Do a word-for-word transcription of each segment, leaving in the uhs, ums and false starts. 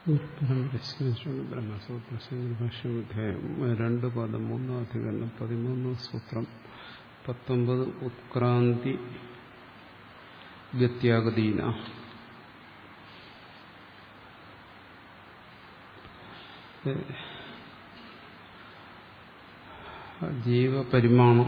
ബ്രഹ്മസൂത്രഭാഷ്യം രണ്ട് പദം മൂന്നാം അധികരണം പതിമൂന്ന് സൂത്രം പത്തൊമ്പത് ഉത്ക്രാന്തി ഗത്യാഗതീന. ജീവപരിമാണം,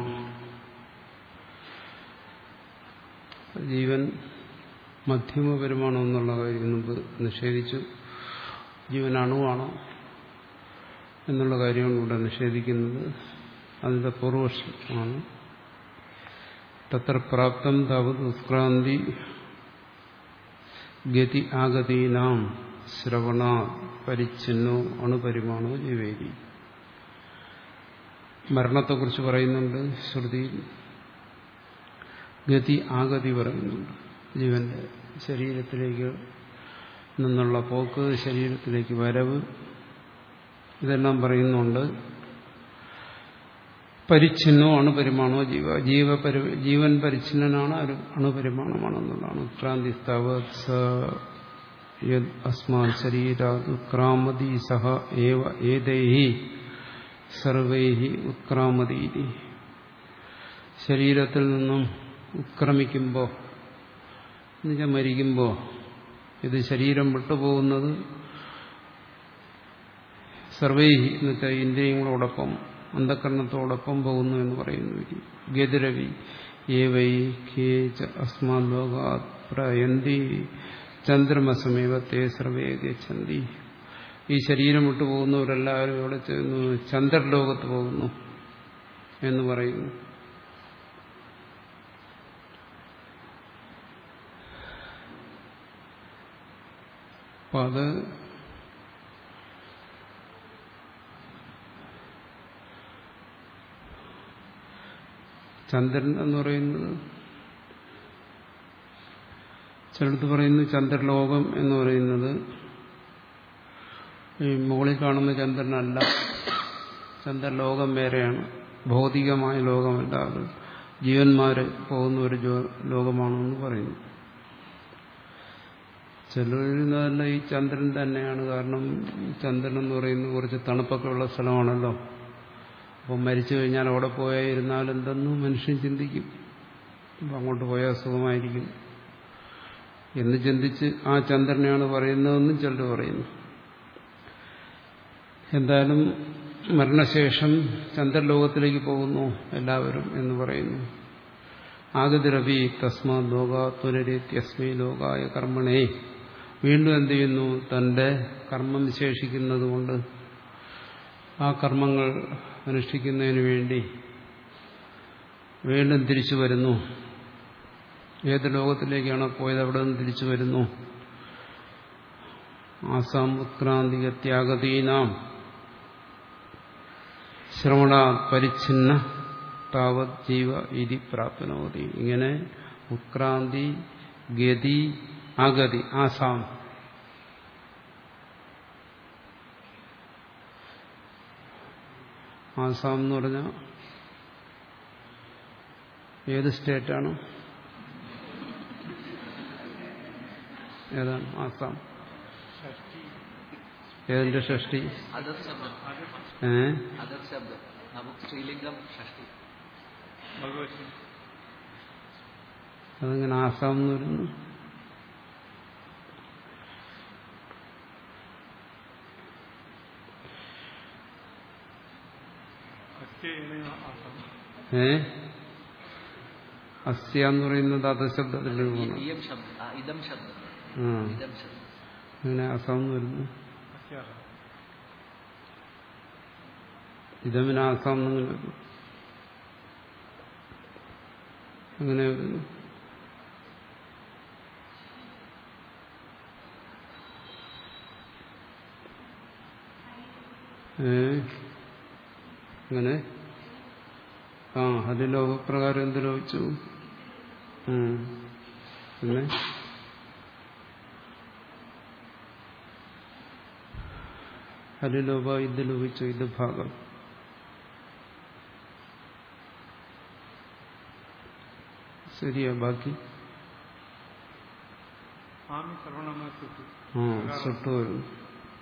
ജീവൻ മധ്യമ പരിമാണം എന്നുള്ള കാര്യം മുമ്പ് നിഷേധിച്ചു. ജീവൻ അണുവാണോ എന്നുള്ള കാര്യമാണ് ഇവിടെ നിഷേധിക്കുന്നത്. അതിന്റെ പൂർവപക്ഷമാണ് തത്ര പ്രാപ്തം താവത് ഉത്ക്രാന്തി ഗതി ആഗതീനാം ശ്രവണ പരിച്ഛിന്നോ അണുപരിമാണോ ജീവേരി. മരണത്തെക്കുറിച്ച് പറയുന്നുണ്ട് ശ്രുതിയിൽ, ഗതി ആഗതി പറയുന്നുണ്ട്. ജീവന്റെ ശരീരത്തിലേക്ക് നിന്നുള്ള പോക്ക്, ശരീരത്തിലേക്ക് വരവ്, ഇതെല്ലാം പറയുന്നുണ്ട്. പരിച്ഛിന്നോ അണുപരിമാണോ ജീവ, ജീവപരി ജീവൻ പരിച്ഛിന്നനാണ്, അണുപരിമാണമാണെന്നുള്ളതാണ്. ഉത്ക്രാന്തിസ്താവത് അസ്മാൻ ശരീരാത് ഉത്ക്രാമതി സഹ ഏവ ഏതൈഹി സർവൈഹി ഉത്ക്രാമതീതി. ശരീരത്തിൽ നിന്നും ഉത്ക്രമിക്കുമ്പോൾ, എന്നുവെച്ചാൽ മരിക്കുമ്പോൾ, ഇത് ശരീരം വിട്ടുപോകുന്നത് സർവൈഹി എന്നുവെച്ചാൽ ഇന്ദ്രിയങ്ങളോടൊപ്പം അന്ധകരണത്തോടൊപ്പം പോകുന്നു എന്ന് പറയുന്നു. ഗതിരവി ഏവൈ ഖേച അസ്മാൻ ലോകാത് പ്രയന്തി ചന്ദ്രമസമേവ തേ സർവേ ഗച്ഛന്തി. ഈ ശരീരം വിട്ടുപോകുന്നവരെല്ലാവരും ഇവിടെ ചെന്നു ചന്ദ്രലോകത്ത് പോകുന്നു എന്ന് പറയുന്നു. അപ്പൊ അത് ചന്ദ്രൻ എന്ന് പറയുന്നത്, ചിലടത്ത് പറയുന്നു ചന്ദ്രലോകം എന്ന് പറയുന്നത് ഈ മുകളിൽ കാണുന്ന ചന്ദ്രനല്ല, ചന്ദ്രലോകം വേറെയാണ്, ഭൗതികമായ ലോകമല്ല, അത് ജീവന്മാര് പോകുന്ന ഒരു ലോകമാണെന്ന് പറയുന്നു. ചിലരുന്നതല്ല, ഈ ചന്ദ്രൻ തന്നെയാണ്. കാരണം ചന്ദ്രൻ എന്ന് പറയുന്നത് കുറച്ച് തണുപ്പൊക്കെ ഉള്ള സ്ഥലമാണല്ലോ. അപ്പം മരിച്ചു കഴിഞ്ഞാൽ അവിടെ പോയായിരുന്നാൽ എന്തെന്ന് മനുഷ്യൻ ചിന്തിക്കും. അപ്പം അങ്ങോട്ട് പോയാൽ സുഖമായിരിക്കും എന്ന് ചിന്തിച്ച് ആ ചന്ദ്രനെയാണ് പറയുന്നതെന്നും ചിലർ പറയുന്നു. എന്തായാലും മരണശേഷം ചന്ദ്രലോകത്തിലേക്ക് പോകുന്നു എല്ലാവരും എന്ന് പറയുന്നു. ആഗതിരവി തസ്മാ ലോകാ പുനരേത്യസ്മൈ ലോകായ കർമ്മണേ. വീണ്ടും എന്ത് ചെയ്യുന്നു? തന്റെ കർമ്മം വിശേഷിക്കുന്നത് കൊണ്ട് ആ കർമ്മങ്ങൾ അനുഷ്ഠിക്കുന്നതിന് വേണ്ടി വീണ്ടും തിരിച്ചു വരുന്നു. ഏത് ലോകത്തിലേക്കാണോ പോയത് അവിടെ നിന്ന് തിരിച്ചു വരുന്നു. ആസാം ഉത്ക്രാന്തിക ത്യാഗതീനാം ശ്രവണ പരിച്ഛിന്ന താവത് ജീവ ഇതി പ്രാപ്നോതി. ഇങ്ങനെ ഉത്ക്രാന്തി, ഗതി, ആഗതി, ആസാം, ആസാം എന്ന് പറഞ്ഞാൽ ഏത് സ്റ്റേറ്റാണ്? ഏതാണ് ആസാം? ഏതിന്റെ ഷഷ്ടി? ഏ അതെങ്ങനെ ആസാം എന്ന് വരുന്നു? ഏ അസ്യ എന്ന് പറയുന്നത് അധശബ്ദത്തിന്റെ രൂപമാണ്. അങ്ങനെ ആസാം എന്ന് വരുന്നു. ഇതമിന് ആസാം എന്നിങ്ങനെ വരുന്നു. അങ്ങനെ വരുന്നു. ഏ അങ്ങനെ ആ അതിൽ ലോകപ്രകാരം എന്ത് ലോപിച്ചു? പിന്നെ ഹരിലോപ ഇത് ലോപിച്ചു, ഇത് ഭാഗം. ശരിയാ. ബാക്കി ആ സുട്ടു വരും.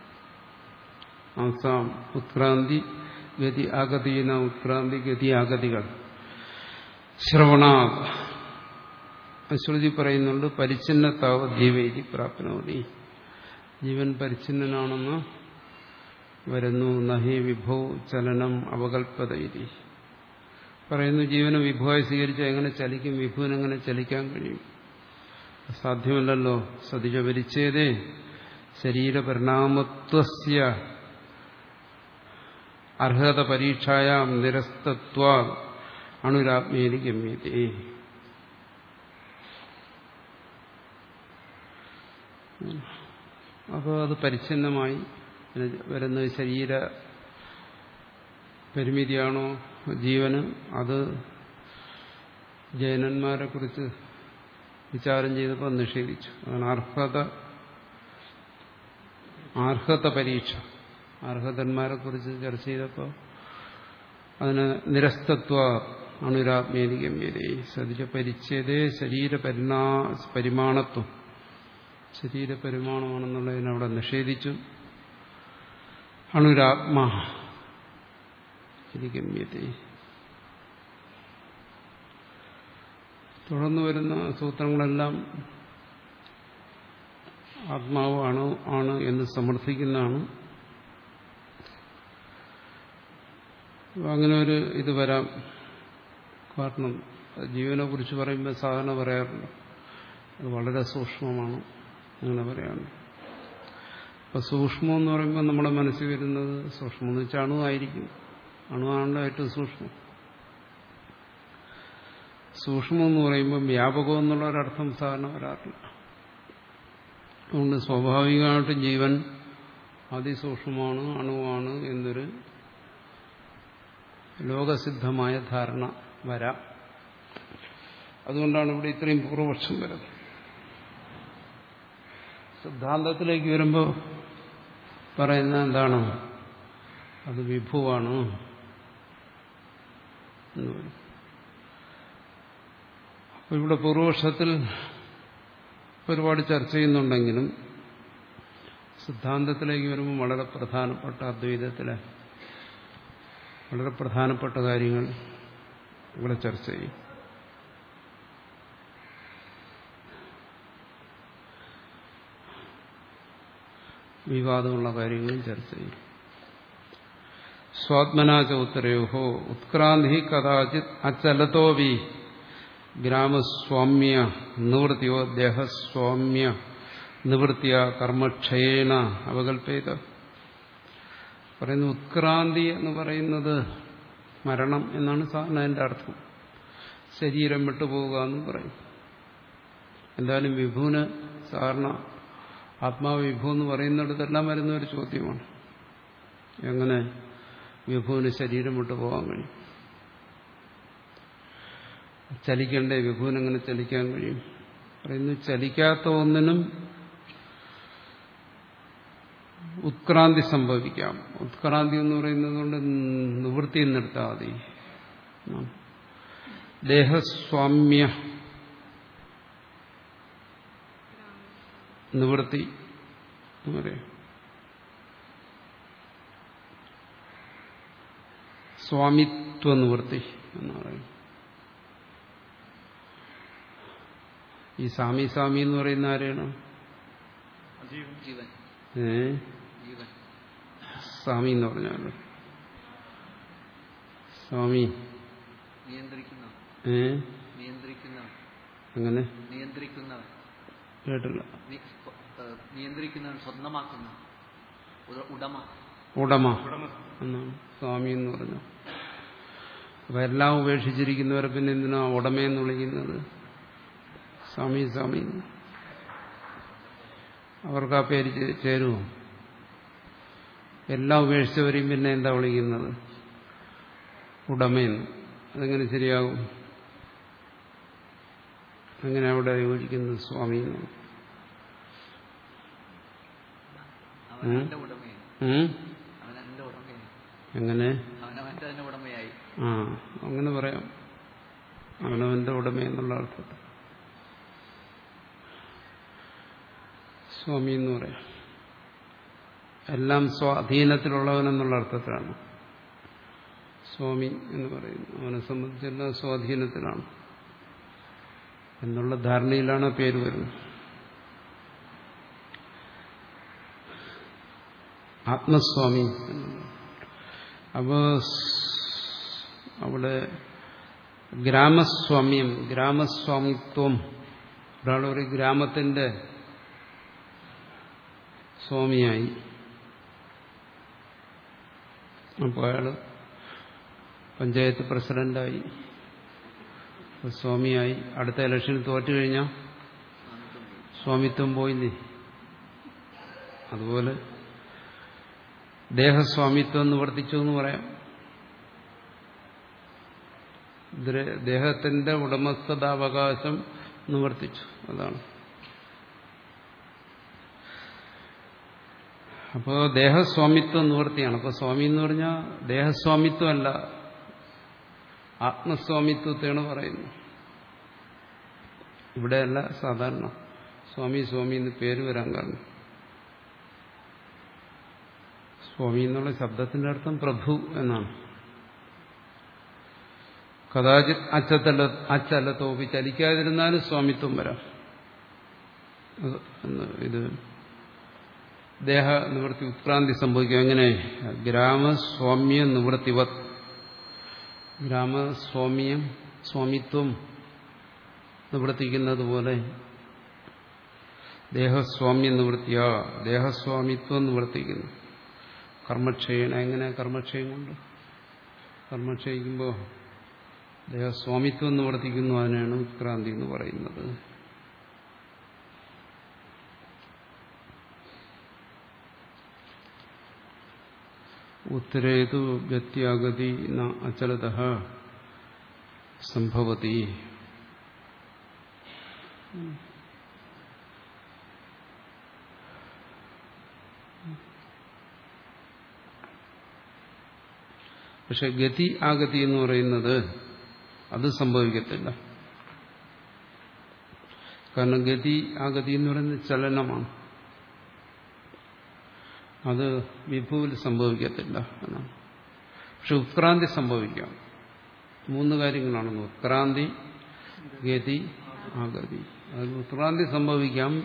ആസാം ഉത്ക്രാന്തി ഗതി ആഗതീന ഉത്ക്രാന്തി ഗതി ആഗതികൾ. ശ്രവണ ശ്രുതി പറയുന്നുണ്ട് പരിച്ഛിന്നത്താവ് ജീവേതി പ്രാപ്നോതി. ജീവൻ പരിച്ഛിന്നനാണെന്ന് വരുന്നു. നഹി വിഭോ ചലനം അവകൽപ്പത ഇതി പറയുന്നു. ജീവനെ വിഭുവായി സ്വീകരിച്ചാൽ എങ്ങനെ ചലിക്കും? വിഭുവിനെങ്ങനെ ചലിക്കാൻ കഴിയും? സാധ്യമല്ലല്ലോ. സതിജ പരിച്ഛേദേ ശരീരപരിണാമത്വസ്യ അർഹത പരീക്ഷായാം നിരസ്തത്വാ അണുരാത്മേതി ഗമ്യതേ. അപ്പോൾ അത് പരിച്ഛിന്നമായി വരുന്ന ശരീര പരിമിതിയാണോ ജീവന്? അത് ജൈനന്മാരെ കുറിച്ച് വിചാരം ചെയ്തപ്പോൾ നിഷേധിച്ചു. അതാണ് അർഹത അർഹത പരീക്ഷ. അർഹതന്മാരെ കുറിച്ച് ചർച്ച ചെയ്തപ്പോൾ അതിന് നിരസ്തത്വ അണുരാത്മേതി ഗമ്യതേ. സതിജ പരിച്ഛേദേ ശരീര പരിണാ പരിമാണത്വം, ശരീരപരിമാണമാണെന്നുള്ളതിനെ അവിടെ നിഷേധിച്ചു. അണുരാത്മ ഗമ്യതേ. തുടർന്ന് വരുന്ന സൂത്രങ്ങളെല്ലാം ആത്മാവ് ആണ് ആണ് എന്ന് സമർത്ഥിക്കുന്നതാണ്. അങ്ങനെ ഒരു ഇത് വരാം. കാരണം ജീവനെ കുറിച്ച് പറയുമ്പോൾ സാധാരണ പറയാറുണ്ട് അത് വളരെ സൂക്ഷ്മമാണ്, അങ്ങനെ പറയാറുണ്ട്. അപ്പൊ സൂക്ഷ്മം എന്ന് പറയുമ്പോൾ നമ്മുടെ മനസ്സിൽ വരുന്നത് സൂക്ഷ്മം എന്ന് വെച്ചാൽ അണുവായിരിക്കും. അണുവാണല്ലോ ഏറ്റവും സൂക്ഷ്മം. സൂക്ഷ്മം എന്ന് പറയുമ്പോൾ വ്യാപകം എന്നുള്ള ഒരർത്ഥം സാധാരണ വരാറില്ല. അതുകൊണ്ട് സ്വാഭാവികമായിട്ടും ജീവൻ അതിസൂക്ഷ്മമാണ്, അണുവാണ് എന്നൊരു ലോകസിദ്ധമായ ധാരണ വരാം. അതുകൊണ്ടാണ് ഇവിടെ ഇത്രയും പൂർവപക്ഷം വരുന്നത്. സിദ്ധാന്തത്തിലേക്ക് വരുമ്പോൾ പറയുന്നത് എന്താണ്? അത് വിഭുവാണ് എന്ന് പറയും. അപ്പോൾ ഇവിടെ പൂർവപക്ഷത്തിൽ ഒരുപാട് ചർച്ച ചെയ്യുന്നുണ്ടെങ്കിലും സിദ്ധാന്തത്തിലേക്ക് വരുമ്പോൾ വളരെ പ്രധാനപ്പെട്ട അദ്വൈതത്തിലെ വളരെ പ്രധാനപ്പെട്ട കാര്യങ്ങൾ ഇവിടെ ചർച്ച ചെയ്യും. വിവാദമുള്ള കാര്യങ്ങളും ചർച്ച ചെയ്യും. സ്വാത്മനാച ഉത്തരയോഹോ ഉത്ക്രാന്തി കഥാചിത് അചലതോവി ഗ്രാമസ്വാമ്യ നിവൃത്തിയോ ദേഹസ്വാമ്യ നിവൃത്തിയ കർമ്മക്ഷയേണ അവകൽപ്പേത. പറയുന്നു ഉത്ക്രാന്തി എന്ന് പറയുന്നത് മരണം എന്നാണ് സാധാരണ അതിൻ്റെ അർത്ഥം. ശരീരം വിട്ടുപോവുക എന്നും പറയും. എന്തായാലും വിഭുവിന് സാധാരണ ആത്മാവ് വിഭു എന്ന് പറയുന്നിടത്തെല്ലാം വരുന്ന ഒരു ചോദ്യമാണ്. എങ്ങനെ വിഭുവിന് ശരീരം വിട്ടു പോകാൻ കഴിയും? ചലിക്കണ്ടേ? വിഭുവിനെങ്ങനെ ചലിക്കാൻ കഴിയും? പറയുന്നു ചലിക്കാത്ത ഒന്നിനും ഉത്ക്രാന്തി സംഭവിക്കാം. ഉത്ക്രാന്തി എന്ന് പറയുന്നത് കൊണ്ട് നിവൃത്തി നിർത്താൽ മതി. ദേഹസ്വാമ്യ നിവൃത്തി എന്ന് പറയാം. സ്വാമിത്വ നിവൃത്തി എന്ന് പറയും. ഈ സ്വാമി സ്വാമി എന്ന് പറയുന്ന ആരെയാണ്? ഏ സ്വാമി എന്ന് പറഞ്ഞാൽ സ്വാമി ഏ അങ്ങനെ കേട്ടില്ല. നിയന്ത്രിക്കുന്നവൻ, സ്വന്തമാക്കുന്ന ഉടമ ഉടമ എന്നാണ് സ്വാമി എന്ന് പറഞ്ഞു. അപ്പൊ എല്ലാം ഉപേക്ഷിച്ചിരിക്കുന്നവരെ പിന്നെ എന്തിനാ ഉടമയെന്ന് വിളിക്കുന്നത്? സ്വാമി സ്വാമി അവർക്ക് ആ പേര് ചേരുമോ? എല്ലാം ഉപേക്ഷിച്ചവരെയും പിന്നെ എന്താ വിളിക്കുന്നത്? ഉടമയെന്ന്. അതെങ്ങനെ ശരിയാകും? അങ്ങനെ അവിടെ യോജിക്കുന്നത് സ്വാമി എന്ന്. എങ്ങനെ? ആ അങ്ങനെ പറയാം. അവനവന്റെ ഉടമ എന്നുള്ള അർത്ഥത്തിൽ സ്വാമി എന്ന് പറയാം. എല്ലാം സ്വാധീനത്തിലുള്ളവനെന്നുള്ള അർത്ഥത്തിലാണ് സ്വാമി എന്ന് പറയുന്നു. അവനെ സംബന്ധിച്ചെല്ലാം സ്വാധീനത്തിലാണ് എന്നുള്ള ധാരണയിലാണ് പേര് വരുന്നത്. ആത്മസ്വാമി. അപ്പോ അവിടെ ഗ്രാമസ്വാമ്യം, ഗ്രാമസ്വാമിത്വം, ഒരാളൊരു ഗ്രാമത്തിന്റെ സ്വാമിയായി. അപ്പോൾ അയാൾ പഞ്ചായത്ത് പ്രസിഡന്റായി, സ്വാമിയായി. അടുത്ത ഇലക്ഷനിൽ തോറ്റു കഴിഞ്ഞാൽ സ്വാമിത്വം പോയില്ലേ? അതുപോലെ ദേഹസ്വാമിത്വം നിവർത്തിച്ചു എന്ന് പറയാം. ദേഹത്തിന്റെ ഉടമസ്ഥതാവകാശം നിവർത്തിച്ചു, അതാണ്. അപ്പോൾ ദേഹസ്വാമിത്വം നിവർത്തിയാണ്. അപ്പോൾ സ്വാമി എന്ന് പറഞ്ഞാൽ ദേഹസ്വാമിത്വമല്ല, ആത്മസ്വാമിത്വത്തെയാണ് പറയുന്നത്. ഇവിടെയല്ല സാധാരണ സ്വാമി സ്വാമി എന്ന് പേര് വരാൻ കാരണം. സ്വാമി എന്നുള്ള ശബ്ദത്തിന്റെ അർത്ഥം പ്രഭു എന്നാണ്. കഥാചിത് അച്ചത്തല്ല അച്ചല്ലത്തോപ്പി ചലിക്കാതിരുന്നാലും സ്വാമിത്വം വരാം. ഇത് ദേഹ നിവൃത്തി ഉത്ക്രാന്തി സംഭവിക്കും. എങ്ങനെ? ഗ്രാമസ്വാമ്യ നിവൃത്തിവത്. ഗ്രാമസ്വാമ്യം സ്വാമിത്വം നിവർത്തിക്കുന്നത് പോലെ ദേഹസ്വാമ്യ നിവൃത്തിയ, ദേഹസ്വാമിത്വം നിവർത്തിക്കുന്നു. കർമ്മക്ഷയണ. എങ്ങനെ? കർമ്മക്ഷയം കൊണ്ട്. കർമ്മക്ഷയിക്കുമ്പോൾ ദേഹസ്വാമിത്വം നിവർത്തിക്കുന്നു. അതിനാണ് ഉത്ക്രാന്തി എന്ന് പറയുന്നത്. ഉത്തരേതു ഗത്യാഗതി ന അചലതഃ സംഭവതി. പക്ഷെ ഗതി ആഗതി എന്ന് പറയുന്നത് അത് സംഭവിക്കത്തില്ല. കാരണം ഗതി ആഗതി എന്ന് പറയുന്നത് ചലനമാണ്. അത് വിഭുവിൽ സംഭവിക്കത്തില്ല എന്നാണ്. പക്ഷെ ഉത്ക്രാന്തി സംഭവിക്കാം. മൂന്ന് കാര്യങ്ങളാണ്: ഉത്ക്രാന്തി, ഗതി, ആഗതി. അതിൽ ഉത്ക്രാന്തി സംഭവിക്കാം,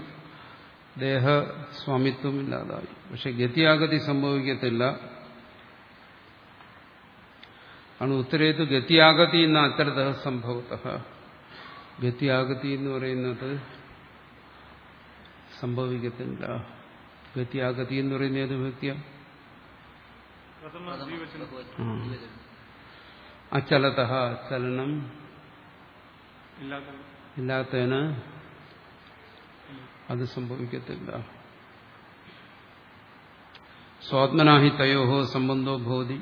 ദേഹസ്വാമിത്വമില്ലാതായി. പക്ഷെ ഗതിയാഗതി സംഭവിക്കത്തില്ല. ആണ് ഉത്തരേത് ഗതിയാഗതി എന്ന അത്തരത സംഭവത. ഗതിയാഗതി എന്ന് പറയുന്നത് സംഭവിക്കത്തില്ല. ഗതിയാഗതി എന്ന് പറയുന്ന ഏത് വ്യക്തിയാണ്? അചലത, ചലനം ഇല്ലാത്തതിന് അത് സംഭവിക്കത്തില്ല. സ്വാത്മനാഹി തയോഹോ സംബന്ധോ ഭവതി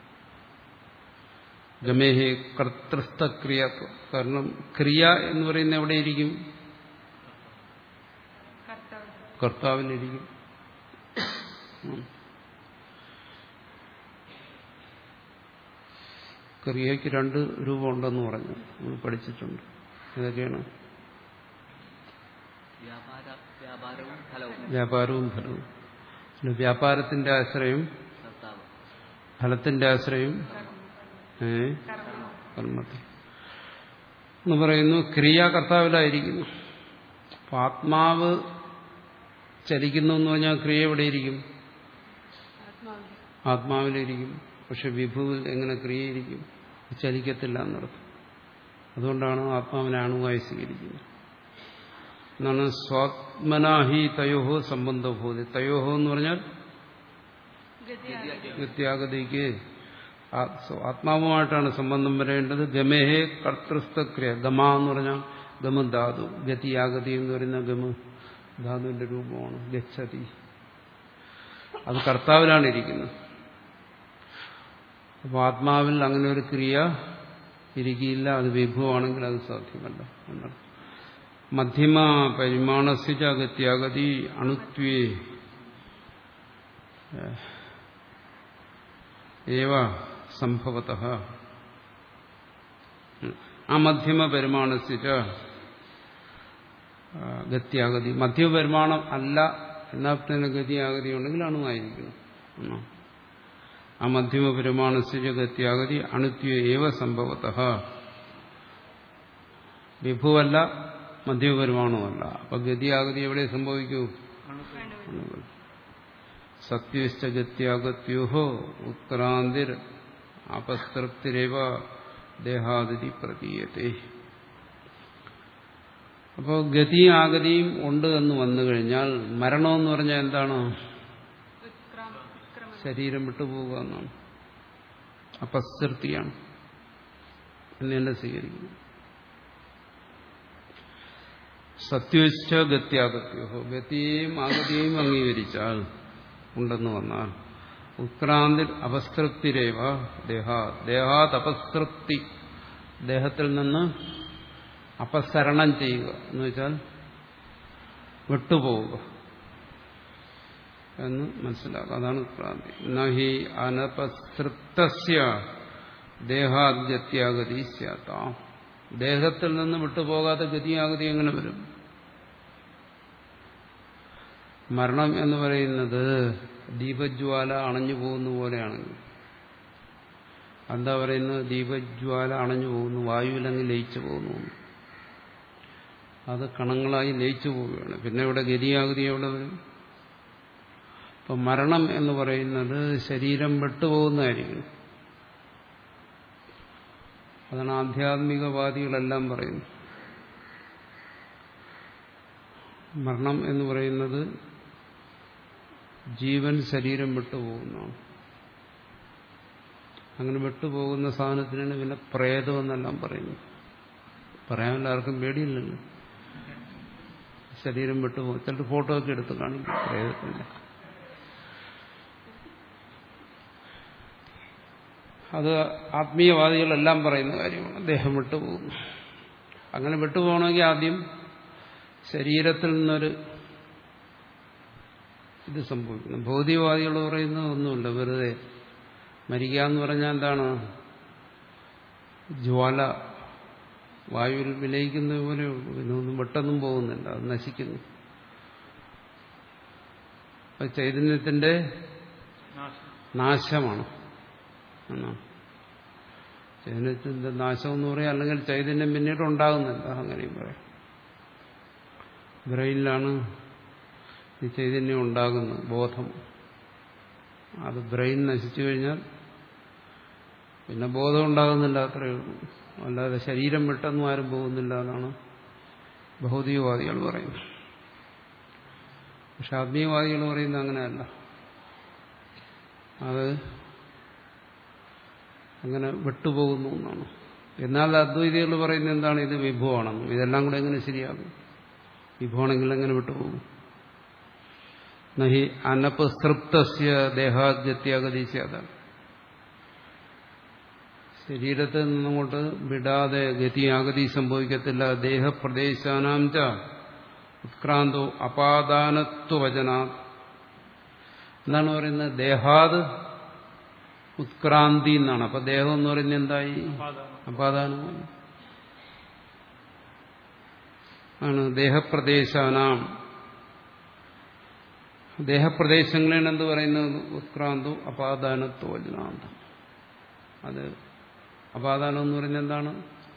ഗമേഹി കർത്തൃസ്ഥക്രിയ. കാരണം ക്രിയ എന്ന് പറയുന്നത് എവിടെയിരിക്കും? കർത്താവിലിരിക്കും. ക്രിയയ്ക്ക് രണ്ട് രൂപമുണ്ടെന്ന് പറഞ്ഞു, നമ്മൾ പഠിച്ചിട്ടുണ്ട്. ഏതൊക്കെയാണ്? വ്യാപാരവും ഫലവും. വ്യാപാരത്തിന്റെ ആശ്രയം ഫലത്തിന്റെ ആശ്രയം ഏ കർമ്മത്തിൽ എന്ന് പറയുന്നു. ക്രിയ കർത്താവിലായിരിക്കുന്നു. അപ്പൊ ആത്മാവ് ചലിക്കുന്നു എന്ന് പറഞ്ഞാൽ ക്രിയ എവിടെയിരിക്കും? ആത്മാവിലിരിക്കും. പക്ഷെ വിഭുവിൽ എങ്ങനെ ക്രിയയിരിക്കും? ചലിക്കത്തില്ല എന്നർത്ഥം. അതുകൊണ്ടാണ് ആത്മാവിനെ അണുവായി സ്വീകരിക്കുന്നത് എന്നാണ്. സ്വാത്മനാഹി തയോഹോ സംബന്ധഭൂതി. തയോഹോ എന്ന് പറഞ്ഞാൽ ഗത്യാഗതിക്ക് ആത്മാവുമായിട്ടാണ് സംബന്ധം വരേണ്ടത്. ഗമേഹേ കർത്തൃസ്ഥക്രിയ. ഗമ എന്ന് പറഞ്ഞാൽ ഗമ ധാതു. ഗതിയാഗതി എന്ന് പറയുന്ന ഗമ ധാതുവിന്റെ രൂപമാണ്. ഗച്ഛതി. അത് കർത്താവിലാണ് ഇരിക്കുന്നത്. അപ്പോൾ ആത്മാവിൽ അങ്ങനെ ഒരു ക്രിയ ഇരിക്കില്ല. അത് വിഭവമാണെങ്കിൽ അത് സാധ്യമല്ല എന്നാണ്. മധ്യമ പരിമാണസ്യ ഗത്യാഗതി അണുത്വേ ഏവ സംഭവതഃ. ആ മധ്യമ പരിമാണസ്യ ഗത്യാഗതി. മധ്യമപരിമാണം അല്ല എന്നാൽ പിന്നെ ഗതി ആഗതി ഉണ്ടെങ്കിൽ അണുവായിരിക്കണം എന്നോ ആ മധ്യമ പരമാണുസ്യ ഗത്യാഗതി അണുത്വ ഏവ സംഭവതഃ വിഭുവല്ല മധ്യമപരമാണുമല്ല. അപ്പൊ ഗതിയാഗതി എവിടെ സംഭവിക്കൂ? സത്വശ്ച ഗത്യാഗത്യോഹോ ഉത്ക്രാന്തിർ അപസ്തൃപ്തിരേവ ദേഹാദിതി പ്രതീയത്തെ. അപ്പോൾ ഗതിയും ആഗതിയും ഉണ്ട് എന്ന് വന്നു കഴിഞ്ഞാൽ മരണമെന്ന് പറഞ്ഞാൽ എന്താണ്? ശരീരം വിട്ടുപോവുക എന്നാണ്. അപസ്തൃപ്തിയാണ് എന്ന് തന്നെ സ്വീകരിക്കുന്നു. സത്വശ്ച ഗത്യാഗത്യോ ഗതിയെയും ആഗതിയെയും അംഗീകരിച്ചാൽ ഉണ്ടെന്ന് വന്നാൽ ഉത്ക്രാന്തി അപസ്തൃപ്തിരേവ ദേഹാ ദേഹാത് അപസ്തൃപ്തി ദേഹത്തിൽ നിന്ന് അപസരണം ചെയ്യുക എന്ന് വെച്ചാൽ വിട്ടുപോവുക എന്ന് മനസ്സിലാക്കുക. അതാണ് ഉത്ക്രാന്തി. നഹി അനപസ്തൃപ്തസ്യ ദേഹാദ്യത്യാഗതി സ്യാതാം. ദേഹത്തിൽ നിന്ന് വിട്ടുപോകാത്ത ഗതിയാഗതി എങ്ങനെ വരും? മരണം എന്ന് പറയുന്നത് ദീപജ്വാല അണഞ്ഞു പോകുന്ന പോലെയാണെങ്കിൽ എന്താ പറയുന്നത്? ദീപജ്വാല അണഞ്ഞു പോകുന്നു, വായുവിലങ്ങ് ലയിച്ചു പോകുന്നു, അത് കണങ്ങളായി ലയിച്ചു പോവുകയാണ്. പിന്നെ ഇവിടെ ഗതിയാഗതി എവിടെ വരും? അപ്പം മരണം എന്ന് പറയുന്നത് ശരീരം വിട്ടുപോകുന്നതായിരിക്കും. അതാണ് ആധ്യാത്മികവാദികളെല്ലാം പറയുന്നത്. മരണം എന്ന് പറയുന്നത് ജീവൻ ശരീരം വിട്ടുപോകുന്നതാണ്. അങ്ങനെ വിട്ടുപോകുന്ന സാധനത്തിനാണ് പിന്നെ പ്രേതമെന്നെല്ലാം പറയുന്നത്. പറയാൻ ആർക്കും പേടിയില്ലല്ലോ. ശരീരം വിട്ടുപോകും. ചിലർ ഫോട്ടോ ഒക്കെ എടുത്ത് കാണിക്കും പ്രേതത്തിന്റെ. അത് ആത്മീയവാദികളെല്ലാം പറയുന്ന കാര്യമാണ്. ദേഹം വിട്ടുപോകുന്നു. അങ്ങനെ വിട്ടുപോകണമെങ്കിൽ ആദ്യം ശരീരത്തിൽ നിന്നൊരു ഇത് സംഭവിക്കണം. ഭൗതികവാദികൾ പറയുന്നത് ഒന്നുമില്ല, വെറുതെ മരിക്കുക എന്ന് പറഞ്ഞാൽ എന്താണ്? ജ്വാല വായുവിൽ വിലയിക്കുന്നത് പോലെ ഇതൊന്നും വെട്ടൊന്നും പോകുന്നില്ല, അത് നശിക്കുന്നു. അത് ചൈതന്യത്തിന്റെ നാശമാണ് എന്നാണ്. ചൈതന്യത്തിന്റെ നാശം എന്ന് പറയാം. അല്ലെങ്കിൽ ചൈതന്യം പിന്നീട് ഉണ്ടാകുന്നില്ല, അങ്ങനെയും പറയാം. ബ്രെയിനിലാണ് ഈ ചൈതന്യം ഉണ്ടാകുന്നത്, ബോധം. അത് ബ്രെയിൻ നശിച്ചു കഴിഞ്ഞാൽ പിന്നെ ബോധം ഉണ്ടാകുന്നില്ല, അത്രയേ ഉള്ളൂ. അല്ലാതെ ശരീരം വിട്ടൊന്നും ആരും പോകുന്നില്ല എന്നാണ് ഭൗതികവാദികൾ പറയുന്നത്. പക്ഷെ ആത്മീയവാദികൾ പറയുന്നത് അങ്ങനെയല്ല. അത് അങ്ങനെ വിട്ടുപോകുന്നു എന്നാണ്. എന്നാൽ അദ്വൈതികൾ പറയുന്നത് എന്താണ്? ഇത് വിഭവമാണെന്നും. ഇതെല്ലാം കൂടെ എങ്ങനെ ശരിയാകും? വിഭവമാണെങ്കിൽ എങ്ങനെ വിട്ടുപോകും? നഹി അനപസ്തൃപ്തസ്യ ദേഹാദ്യത്യാഗതി സ്യാതാണ്. ശരീരത്തിൽ നിന്നങ്ങോട്ട് വിടാതെ ഗതിയാഗതി സംഭവിക്കത്തില്ല. ദേഹപ്രദേശാനാം ച ഉത്ക്രാന്തോ അപാദാനത്വവചനാ. എന്താണ് പറയുന്നത്? ദേഹാത് ഉത്ക്രാന്തി എന്നാണ്. അപ്പൊ ദേഹം എന്ന് പറയുന്നത് എന്തായി? അപാദാനമായി ആണ്. ദേഹപ്രദേശാനാം, ദേഹപ്രദേശങ്ങളാണ് എന്ത് പറയുന്നത്? ഉത്ക്രാന്തോ അപാദാനത്വവചനാന്തം. അത് അപാദാനം എന്ന് പറയുന്നത് എന്താണ്?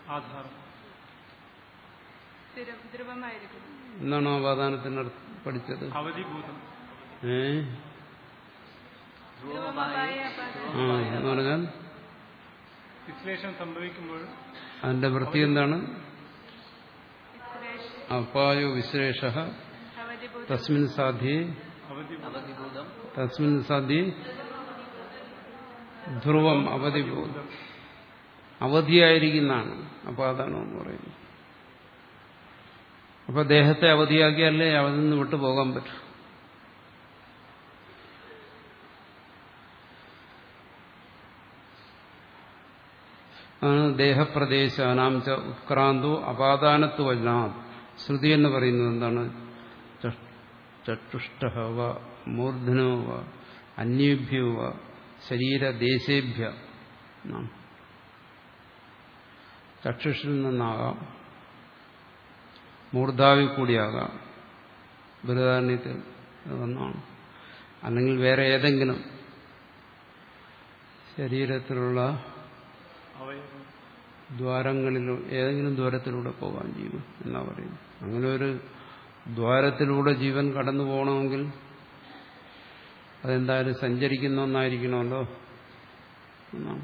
എന്നാണോ അപാദാനത്തിന് പഠിച്ചത്? ഏ ആ എന്ന് പറഞ്ഞാൽ സംഭവിക്കുമ്പോൾ അതിന്റെ വൃത്തി എന്താണ്? അപായോ വിശ്ലേഷ തസ്മിൻ സാധ്യേ തസ്മിൻ സാധ്യേ ധ്രുവം അവധിബോധം. അവധിയായിരിക്കുന്നതാണ് അപാദാനം എന്ന് പറയുന്നത്. അപ്പൊ ദേഹത്തെ അവധിയാക്കിയാലേ അതിൽ നിന്ന് വിട്ടു പോകാൻ പറ്റൂ. ആണ് ദേഹപ്രദേശാനാം ച ഉത്ക്രാന്തോ അപാദാനത്വ. ശ്രുതി എന്ന് പറയുന്നത് എന്താണ്? ചട്ടുഷ്ട വ മൂർധനോ വ അന്യേഭ്യോ വ ശരീരദേശേഭ്യ. ചക്ഷുഷിൽ നിന്നാകാം, മൂർധാവിൽ കൂടിയാകാം. ബൃഹദാരണ്യത്തിൽ അതൊന്നാണ്. അല്ലെങ്കിൽ വേറെ ഏതെങ്കിലും ശരീരത്തിലുള്ള ദ്വാരങ്ങളിൽ ഏതെങ്കിലും ദ്വാരത്തിലൂടെ പോകാൻ ജീവൻ എന്നാ പറയുന്നത്. അങ്ങനെ ഒരു ദ്വാരത്തിലൂടെ ജീവൻ കടന്നു പോകണമെങ്കിൽ അതെന്തായാലും സഞ്ചരിക്കുന്ന ഒന്നായിരിക്കണമല്ലോ എന്നാണ്.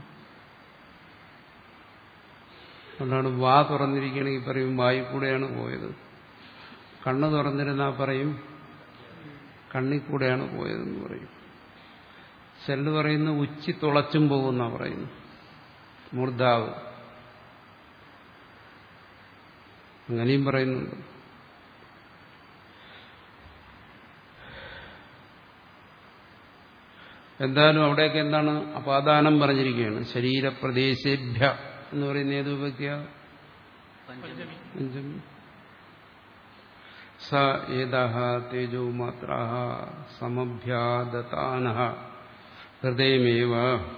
അതുകൊണ്ടാണ് വാ തുറന്നിരിക്കണമെങ്കിൽ പറയും വായിൽ കൂടെയാണ് പോയത്. കണ്ണ് തുറന്നിരുന്നാൽ പറയും കണ്ണിൽ കൂടെയാണ് പോയതെന്ന് പറയും. ചെല്ലു പറയുന്നു ഉച്ചി തുളച്ചും പോകുന്ന പറയുന്നു, മൂർധാവ് അങ്ങനെയും പറയുന്നുണ്ട്. എന്തായാലും അവിടെയൊക്കെ എന്താണ് അപാദാനം പറഞ്ഞിരിക്കുകയാണ്. ശരീരപ്രദേശേഭ്യ എന്ന് പറയുന്ന ഏത് വിഭക്തിയ? പഞ്ചമി. സ ഏതഃ തേജോ മാത്രഃ സമഭ്യാദതാനഃ ഹൃദയമേവ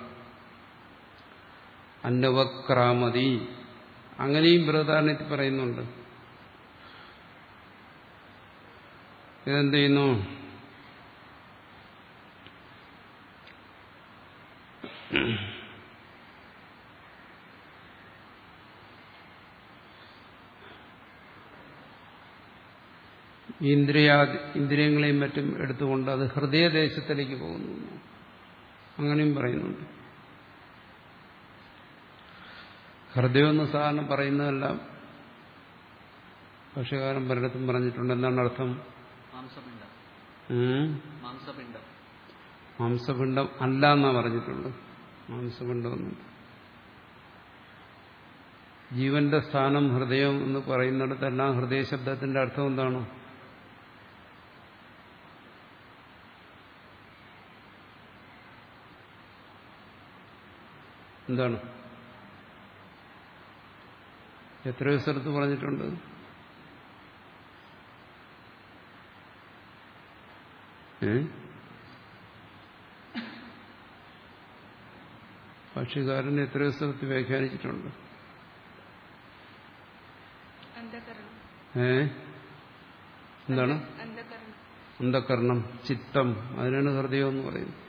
അന്നവക്രാമതി. അങ്ങനെയും ബൃഹദാരണ്യത്തിൽ പറയുന്നുണ്ട്. ഇതെന്ത് ചെയ്യുന്നു? ഇന്ദ്രിയാ ഇന്ദ്രിയങ്ങളെയും മറ്റും എടുത്തുകൊണ്ട് അത് ഹൃദയദേശത്തിലേക്ക് പോകുന്നു. അങ്ങനെയും പറയുന്നുണ്ട്. ഹൃദയമെന്ന് സാധാരണ പറയുന്നതെല്ലാം ഭാഷ്യകാരൻ പലയിടത്തും പറഞ്ഞിട്ടുണ്ട്. എന്താണ് അർത്ഥം? മാംസപിണ്ഡം അല്ല എന്നാ പറഞ്ഞിട്ടുണ്ട്. മാംസപിണ്ഡം എന്നും ജീവന്റെ സ്ഥാനം ഹൃദയം എന്ന് പറയുന്നിടത്തെല്ലാം ഹൃദയ ശബ്ദത്തിന്റെ അർത്ഥം എന്താണ്? എന്താണ്? എത്രയോ സ്ഥലത്ത് പറഞ്ഞിട്ടുണ്ട്. ഏ ഭാഷ്യകാരൻ എത്രയോ സ്ഥലത്ത് വ്യാഖ്യാനിച്ചിട്ടുണ്ട്. ഏ എന്താണ്? അന്ധകരണം, ചിത്തം, അതിനാണ് ഹൃദയം എന്ന് പറയുന്നത്.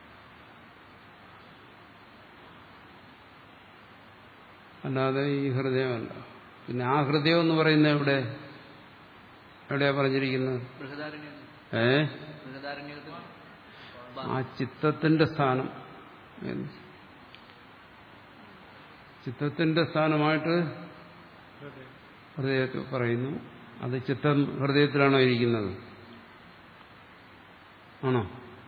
അല്ലാതെ ഈ ഹൃദയമല്ല. പിന്നെ ആ ഹൃദയം എന്ന് പറയുന്നത് എവിടെ എവിടെയാ പറഞ്ഞിരിക്കുന്നത്? ഏ ആ ചിത്തത്തിന്റെ സ്ഥാനം. ചിത്തത്തിന്റെ സ്ഥാനമായിട്ട് ഹൃദയത്തിൽ പറയുന്നു. അത് ചിത്തം ഹൃദയത്തിലാണോ ഇരിക്കുന്നത്? ആണോ?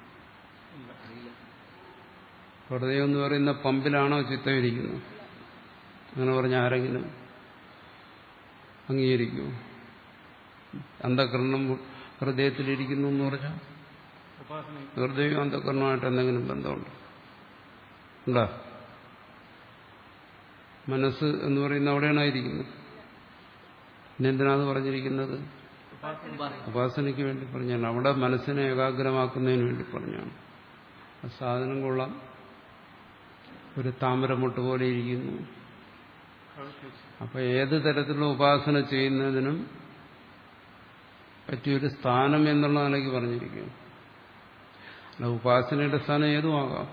ഹൃദയം എന്ന് പറയുന്ന പമ്പിലാണോ ചിത്തം ഇരിക്കുന്നത്? അങ്ങനെ പറഞ്ഞ ആരെങ്കിലും അംഗീകരിക്കുമോ? അന്ധകരണം ഹൃദയത്തിലിരിക്കുന്നു എന്ന് പറഞ്ഞാൽ ഹൃദയവും അന്ധകരണമായിട്ട് എന്തെങ്കിലും ബന്ധമുണ്ട്? ഉണ്ടോ? മനസ്സ് എന്ന് പറയുന്ന അവിടെയാണോ ഇരിക്കുന്നത്? പിന്നെ എന്തിനാണ് പറഞ്ഞിരിക്കുന്നത്? ഉപാസനയ്ക്ക് വേണ്ടി പറഞ്ഞാണ്. അവിടെ മനസ്സിനെ ഏകാഗ്രമാക്കുന്നതിന് വേണ്ടി പറഞ്ഞാണ്. ആ സാധനം കൊള്ളാം, ഒരു താമരമുട്ട് പോലെ ഇരിക്കുന്നു. അപ്പൊ ഏത് തരത്തിലുള്ള ഉപാസന ചെയ്യുന്നതിനും പറ്റിയൊരു സ്ഥാനം എന്നുള്ള നിലയ്ക്ക് പറഞ്ഞിരിക്കുകയാണ്. അല്ല, ഉപാസനയുടെ സ്ഥാനം ഏതുമാകാം.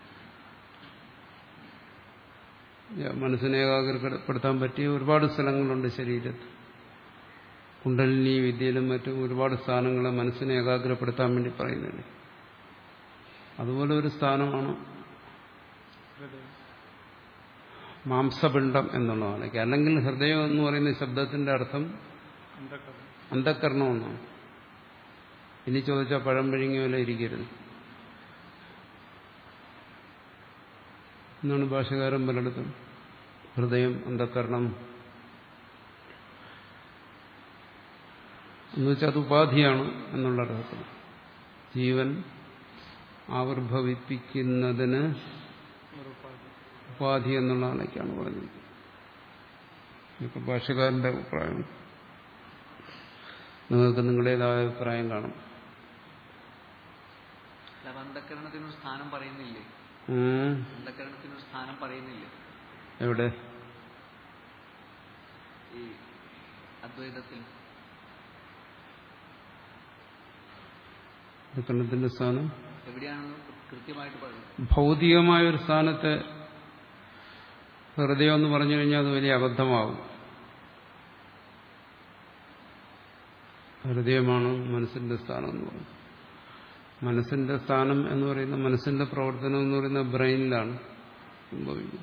മനസ്സിനെ ഏകാഗ്രപ്പെടുത്താൻ പറ്റിയ ഒരുപാട് സ്ഥലങ്ങളുണ്ട് ശരീരത്തിൽ. കുണ്ടലിനി വിദ്യയിലും മറ്റും ഒരുപാട് സ്ഥാനങ്ങളെ മനസ്സിനെ ഏകാഗ്രപ്പെടുത്താൻ വേണ്ടി പറയുന്നുണ്ട്. അതുപോലെ ഒരു സ്ഥാനമാണ് മാംസപിണ്ഡം എന്നുള്ളതാണ്. അല്ലെങ്കിൽ ഹൃദയം എന്ന് പറയുന്ന ശബ്ദത്തിന്റെ അർത്ഥം അന്ധകരണമെന്നാണ്. ഇനി ചോദിച്ചാൽ പഴം വിഴുങ്ങിയ പോലെ ഇരിക്കരുത് എന്നാണ് ഭാഷകാരൻ പലയിടത്തും. ഹൃദയം അന്ധകരണം എന്നുവെച്ചാൽ അത് ഉപാധിയാണ് എന്നുള്ള അർത്ഥത്തിൽ. ജീവൻ ആവിർഭവിപ്പിക്കുന്നതിന് ഉപാധി എന്നുള്ള നിലയ്ക്കാണ് പറഞ്ഞത്. ഇതൊക്കെ ഭാഷകാരന്റെ അഭിപ്രായം. നിങ്ങൾക്ക് നിങ്ങളുടേതായ അഭിപ്രായം കാണും. അന്ധകരണത്തിനൊരു സ്ഥാനം പറയുന്നില്ലേ? അന്ധകരണത്തിനൊരു സ്ഥാനം പറയുന്നില്ലേ? എവിടെ? ഈ അദ്വൈതത്തിൽ അന്ധക്കരണത്തിന്റെ സ്ഥാനം എവിടെയാണെന്ന് കൃത്യമായിട്ട് പറയും. ഭൗതികമായ ഒരു സ്ഥാനത്തെ ഹൃദയം എന്ന് പറഞ്ഞു കഴിഞ്ഞാൽ അത് വലിയ അബദ്ധമാകും. ഹൃദയമാണ് മനസ്സിന്റെ സ്ഥാനം എന്ന് പറയുന്നത്. മനസ്സിന്റെ സ്ഥാനം എന്ന് പറയുന്ന മനസ്സിന്റെ പ്രവർത്തനം എന്ന് പറയുന്ന ബ്രെയിനിലാണ് സംഭവിക്കുന്നത്.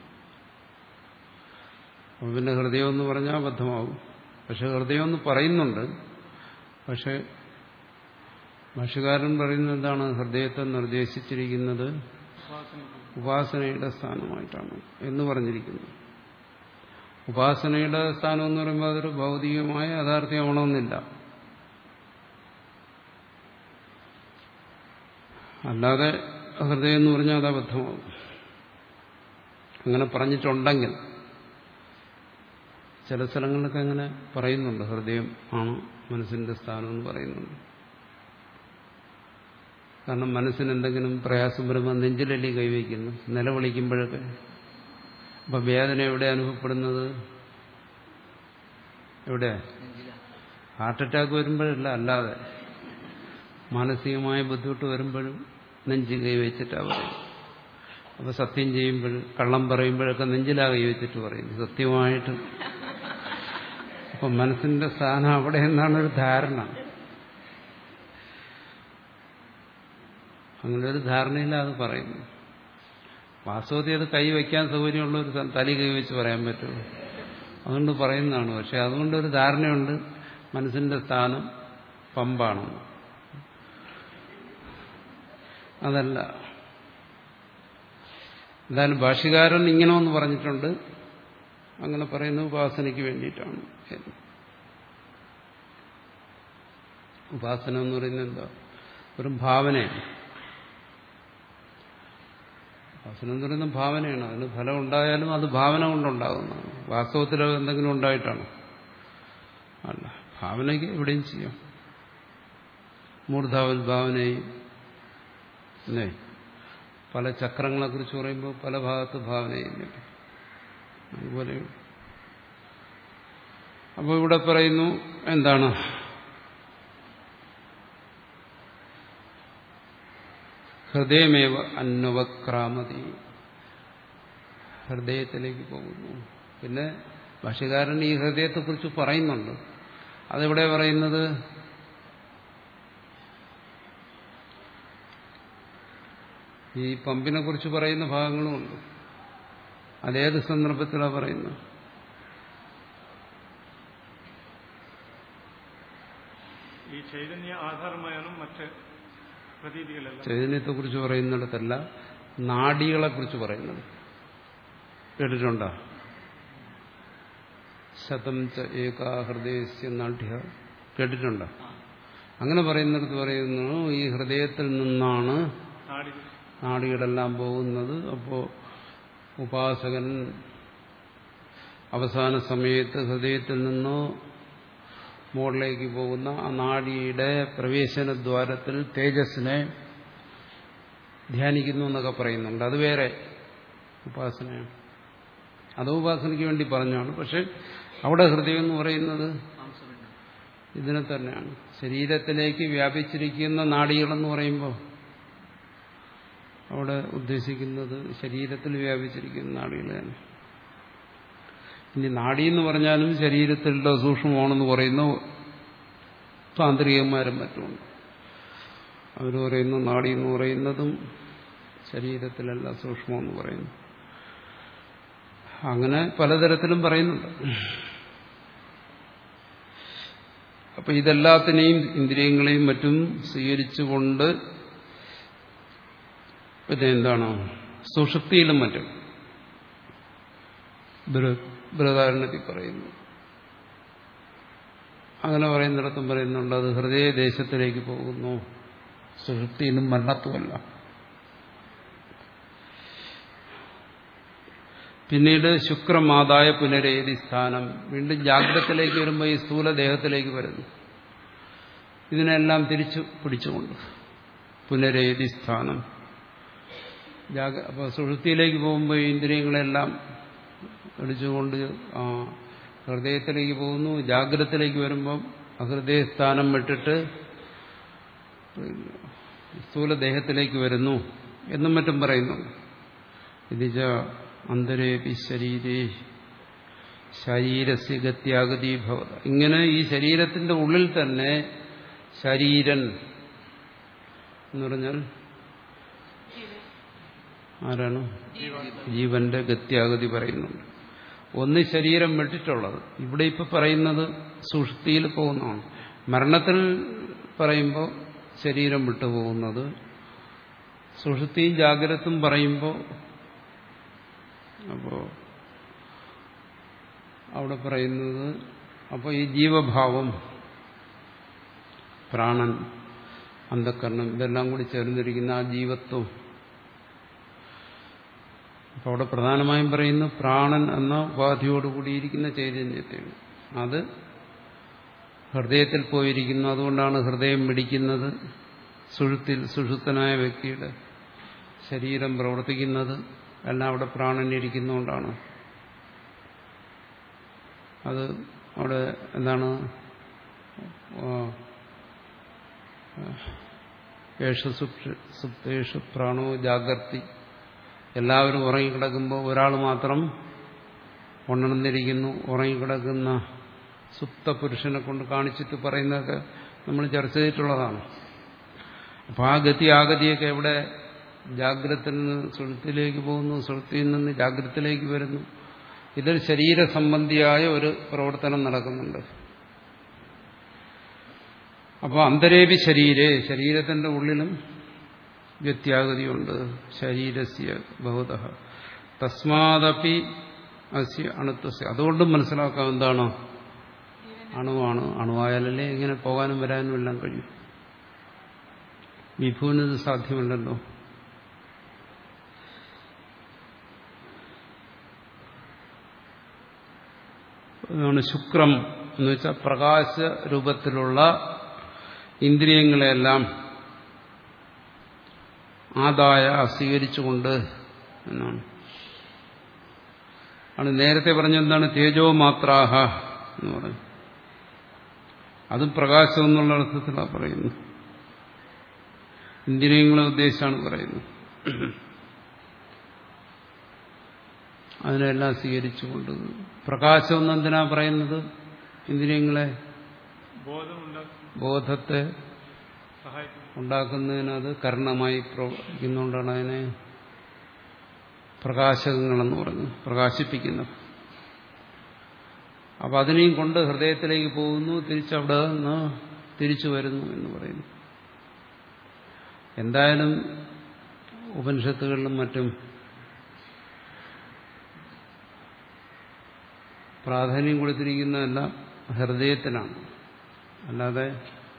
അപ്പോൾ പിന്നെ ഹൃദയം എന്ന് പറഞ്ഞാൽ അബദ്ധമാകും. പക്ഷെ ഹൃദയം എന്ന് പറയുന്നുണ്ട്. പക്ഷെ ഭാഷ്യകാരൻ പറയുന്നത് എന്താണ്? ഹൃദയത്തെ നിർദ്ദേശിച്ചിരിക്കുന്നത് ഉപാസനയുടെ സ്ഥാനമായിട്ടാണ് എന്ന് പറഞ്ഞിരിക്കുന്നു. ഉപാസനയുടെ സ്ഥാനം എന്ന് പറയുമ്പോൾ അതൊരു ഭൗതികമായ യാഥാർത്ഥ്യമാണെന്നില്ല. അല്ലാതെ ഹൃദയം എന്ന് പറഞ്ഞാൽ അത് അബദ്ധമാകും. അങ്ങനെ പറഞ്ഞിട്ടുണ്ടെങ്കിൽ ചില സ്ഥലങ്ങളിലൊക്കെ അങ്ങനെ പറയുന്നുണ്ട്, ഹൃദയം ആണ് മനസ്സിന്റെ സ്ഥാനം എന്ന് പറയുന്നുണ്ട്. കാരണം മനസ്സിന് എന്തെങ്കിലും പ്രയാസം വരുമ്പോൾ നെഞ്ചിലല്ലി കൈവയ്ക്കുന്നു, നിലവിളിക്കുമ്പോഴൊക്കെ. അപ്പം വേദന എവിടെ അനുഭവപ്പെടുന്നത്? എവിടെ? ഹാർട്ട് അറ്റാക്ക് വരുമ്പോഴല്ല, അല്ലാതെ മാനസികമായ ബുദ്ധിമുട്ട് വരുമ്പോഴും നെഞ്ച് കൈവച്ചിട്ടാണ് പറയുന്നത്. അപ്പോൾ സത്യം ചെയ്യുമ്പോൾ, കള്ളം പറയുമ്പോഴൊക്കെ നെഞ്ചിലാ കൈവച്ചിട്ട് പറയുന്നു സത്യമായിട്ട്. അപ്പം മനസ്സിന്റെ സ്ഥാനം അവിടെ എന്നാണ് ഒരു ധാരണ. അങ്ങനെ ഒരു ധാരണയിലാണ് അത് പറയുന്നു. വാസ്തവത്തിൽ അത് കൈവയ്ക്കാൻ സൗകര്യമുള്ള ഒരു തലി കൈവച്ച് പറയാൻ പറ്റുമോ? അതുകൊണ്ട് പറയുന്നതാണ്. പക്ഷെ അതുകൊണ്ടൊരു ധാരണയുണ്ട്, മനസ്സിന്റെ സ്ഥാനം പമ്പാണ്. അതല്ല. എന്തായാലും ഭാഷ്യകാരൻ ഇങ്ങനെ ഒന്ന് പറഞ്ഞിട്ടുണ്ട്. അങ്ങനെ പറയുന്നത് ഉപാസനയ്ക്ക് വേണ്ടിയിട്ടാണ്. ഉപാസന എന്ന് പറയുന്നത് എന്താ? ഒരു ഭാവനയാണ്. ഉപാസന എന്ന് പറയുന്ന ഭാവനയാണ്. അതിന് ഫലം ഉണ്ടായാലും അത് ഭാവന കൊണ്ടുണ്ടാകുന്നതാണ്. വാസ്തവത്തിൽ അത് എന്തെങ്കിലും ഉണ്ടായിട്ടാണ് അല്ല. ഭാവനയ്ക്ക് എവിടെയും ചെയ്യാം. മൂർധാവൽ ഭാവനയും അല്ലേ? പല ചക്രങ്ങളെക്കുറിച്ച് പറയുമ്പോൾ പല ഭാഗത്ത് ഭാവന ചെയ്യുന്നില്ല. അതുപോലെ അപ്പോൾ ഇവിടെ പറയുന്നു എന്താണ്? ഹൃദയമേവ അന്വക്രാമതി, ഹൃദയത്തിലേക്ക് പോകുന്നു. പിന്നെ ഭാഷ്യകാരൻ ഈ ഹൃദയത്തെക്കുറിച്ച് പറയുന്നുണ്ട്. അതെവിടെ പറയുന്നത്? ഈ പമ്പിനെ കുറിച്ച് പറയുന്ന ഭാഗങ്ങളുമുണ്ട്. അതേത് സന്ദർഭത്തിലാണ് പറയുന്നത്? ഈ ചൈതന്യ ആധാരമായാലും മറ്റ് പ്രതീതികളല്ല. ചൈതന്യത്തെക്കുറിച്ച് പറയുന്നിടത്തല്ല, നാഡികളെ കുറിച്ച് പറയുന്നത്. കേട്ടിട്ടുണ്ടോ? ശതം ച ഏകാ ഹൃദയസ്യ നാഡ്യ. കേട്ടിട്ടുണ്ടോ? അങ്ങനെ പറയുന്നിടത്ത് പറയുന്നു ഈ ഹൃദയത്തിൽ നിന്നാണ് നാഡികളെല്ലാം പോകുന്നത്. അപ്പോൾ ഉപാസകൻ അവസാന സമയത്ത് ഹൃദയത്തിൽ നിന്നോ മുകളിലേക്ക് പോകുന്ന ആ നാഡിയുടെ പ്രവേശനദ്വാരത്തിൽ തേജസ്സിനെ ധ്യാനിക്കുന്നു എന്നൊക്കെ പറയുന്നുണ്ട്. അത് വേറെ ഉപാസനയാണ്. അത് ഉപാസനയ്ക്ക് വേണ്ടി പറഞ്ഞാണ്. പക്ഷെ അവിടെ ഹൃദയം എന്ന് പറയുന്നത് ഇതിനെ തന്നെയാണ്. ശരീരത്തിലേക്ക് വ്യാപിച്ചിരിക്കുന്ന നാഡികളെന്ന് പറയുമ്പോൾ അവിടെ ഉദ്ദേശിക്കുന്നത് ശരീരത്തിൽ വ്യാപിച്ചിരിക്കുന്ന നാഡികളാണ്. ഇനി നാഡി എന്ന് പറഞ്ഞാലും ശരീരത്തിലുള്ള സൂക്ഷ്മമാണെന്ന് പറയുന്ന താന്ത്രികന്മാരും മറ്റുമുണ്ട്. അവർ പറയുന്നു നാഡി എന്ന് പറയുന്നതും ശരീരത്തിലല്ല സൂക്ഷ്മമെന്ന് പറയുന്നു. അങ്ങനെ പലതരത്തിലും പറയുന്നുണ്ട്. അപ്പൊ ഇതെല്ലാത്തിനെയും ഇന്ദ്രിയങ്ങളെയും മറ്റും സ്വീകരിച്ചുകൊണ്ട് പിന്നെ എന്താണ് സുഷുപ്തിയിലും മറ്റും ബൃഹദാരണ്യത്തിൽ പറയുന്നു. അങ്ങനെ പറയുന്നിടത്തും പറയുന്നുണ്ട് അത് ഹൃദയദേശത്തിലേക്ക് പോകുന്നു. സുഷുപ്തിയിലും മരണത്തുമല്ല. പിന്നീട് ശുക്രമാതായ പുനരേതി സ്ഥാനം, വീണ്ടും ജാഗ്രതത്തിലേക്ക് വരുമ്പോൾ ഈ സ്ഥൂലദേഹത്തിലേക്ക് വരുന്നു. ഇതിനെല്ലാം തിരിച്ചു പിടിച്ചുകൊണ്ട് പുനരേതി സ്ഥാനം. അപ്പോൾ സുഷുപ്തിയിലേക്ക് പോകുമ്പോൾ ഇന്ദ്രിയങ്ങളെല്ലാം പിടിച്ചുകൊണ്ട് ആ ഹൃദയത്തിലേക്ക് പോകുന്നു. ജാഗ്രതത്തിലേക്ക് വരുമ്പം ഹൃദയസ്ഥാനം വിട്ടിട്ട് സ്ഥൂലദേഹത്തിലേക്ക് വരുന്നു എന്നും മറ്റും പറയുന്നുണ്ട്. ഇതിജ അന്തരേപി ശരീരേ ശരീരസ്യ ഗത്യാഗതി ഭവത. ഇങ്ങനെ ഈ ശരീരത്തിന്റെ ഉള്ളിൽ തന്നെ ശരീരൻ എന്ന് പറഞ്ഞാൽ ആരാണ്? ജീവന്റെ ഗത്യാഗതി പറയുന്നുണ്ട്. ഒന്ന് ശരീരം വിട്ടിട്ടുള്ളത്. ഇവിടെ ഇപ്പൊ പറയുന്നത് സുഷുപ്തിയിൽ പോകുന്നതാണ്. മരണത്തിൽ പറയുമ്പോൾ ശരീരം വിട്ടുപോകുന്നത്, സുഷുപ്തിയും ജാഗ്രതും പറയുമ്പോൾ അപ്പോ അവിടെ പറയുന്നത് അപ്പോൾ ഈ ജീവഭാവം, പ്രാണൻ, അന്ധക്കരണം ഇതെല്ലാം കൂടി ചേർന്നിരിക്കുന്ന ആ ജീവത്വം. അപ്പോൾ അവിടെ പ്രധാനമായും പറയുന്നു പ്രാണൻ എന്ന ഉപാധിയോടുകൂടിയിരിക്കുന്ന ചൈതന്യത്തെയാണ്. അത് ഹൃദയത്തിൽ പോയിരിക്കുന്നു. അതുകൊണ്ടാണ് ഹൃദയം മിടിക്കുന്നത്. സുഷുപ്തിയിൽ സുഷുപ്തനായ വ്യക്തിയുടെ ശരീരം പ്രവർത്തിക്കുന്നത് എല്ലാം അവിടെ പ്രാണനിരിക്കുന്നതുകൊണ്ടാണ്. അത് അവിടെ എന്താണ് സുപ്തേഷു പ്രാണോ ജാഗർത്തി. എല്ലാവരും ഉറങ്ങിക്കിടക്കുമ്പോൾ ഒരാൾ മാത്രം ഉണർന്നിരിക്കുന്നു. ഉറങ്ങിക്കിടക്കുന്ന സുപ്ത പുരുഷനെ കൊണ്ട് കാണിച്ചിട്ട് പറയുന്നതൊക്കെ നമ്മൾ ചർച്ച ചെയ്തിട്ടുള്ളതാണ്. അപ്പം ആ ഗതി ആഗതിയൊക്കെ എവിടെ ജാഗ്രതയിൽ നിന്ന് സുഷുപ്തിയിലേക്ക് പോകുന്നു, സുഷുപ്തിയിൽ നിന്ന് ജാഗ്രതയിലേക്ക് വരുന്നു. ഇതിൽ ശരീര സംബന്ധിയായ ഒരു പ്രവർത്തനം നടക്കുന്നുണ്ട്. അപ്പോൾ അന്തരേപി ശരീരേ, ശരീരത്തിന്റെ ഉള്ളിലും വ്യത്യാഗതിയുണ്ട്. ശരീരസ്യ ബഹുതഃ തസ്മാദപി അസ്യ അണുത്വസ്യ. അതുകൊണ്ടും മനസ്സിലാക്കാം എന്താണ് അണുവാണ്. അണുവായാലല്ലേ ഇങ്ങനെ പോകാനും വരാനും എല്ലാം കഴിയും. വിഭുവിനത് സാധ്യമല്ലല്ലോ. അതാണ് ശുക്രം എന്ന് വെച്ചാൽ പ്രകാശ രൂപത്തിലുള്ള ഇന്ദ്രിയങ്ങളെല്ലാം ആദായ സ്വീകരിച്ചുകൊണ്ട് എന്നാണ്. ആണ് നേരത്തെ പറഞ്ഞെന്താണ് തേജോ മാത്രാഹ എന്ന് പറഞ്ഞു. അതും പ്രകാശം എന്നുള്ള അർത്ഥത്തിലാണ് പറയുന്നത്. ഇന്ദ്രിയങ്ങളെ ഉദ്ദേശിച്ചാണ് പറയുന്നത്. അതിനെല്ലാം സ്വീകരിച്ചുകൊണ്ട് പ്രകാശം എന്നെന്തിനാ പറയുന്നത്? ഇന്ദ്രിയങ്ങളെ ബോധത്തെ ഉണ്ടാക്കുന്നതിന് അത് കർണമായി പ്രവർത്തിക്കുന്നുകൊണ്ടാണ് അതിനെ പ്രകാശകങ്ങളെന്ന് പറഞ്ഞു, പ്രകാശിപ്പിക്കുന്നത്. അപ്പൊ അതിനെയും കൊണ്ട് ഹൃദയത്തിലേക്ക് പോകുന്നു, തിരിച്ചവിടെ നിന്ന് തിരിച്ചു വരുന്നു എന്ന് പറയുന്നു. എന്തായാലും ഉപനിഷത്തുകളിലും മറ്റും പ്രാധാന്യം കൊടുത്തിരിക്കുന്നതല്ല ഹൃദയത്തിനാണ്, അല്ലാതെ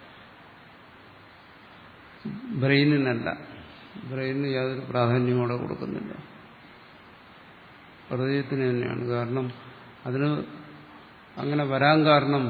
ബ്രെയിനിനല്ല. ബ്രെയിനിന് യാതൊരു പ്രാധാന്യവും അവിടെ കൊടുക്കുന്നില്ല, ഹൃദയത്തിന് തന്നെയാണ്. കാരണം അതിന് അങ്ങനെ വരാൻ കാരണം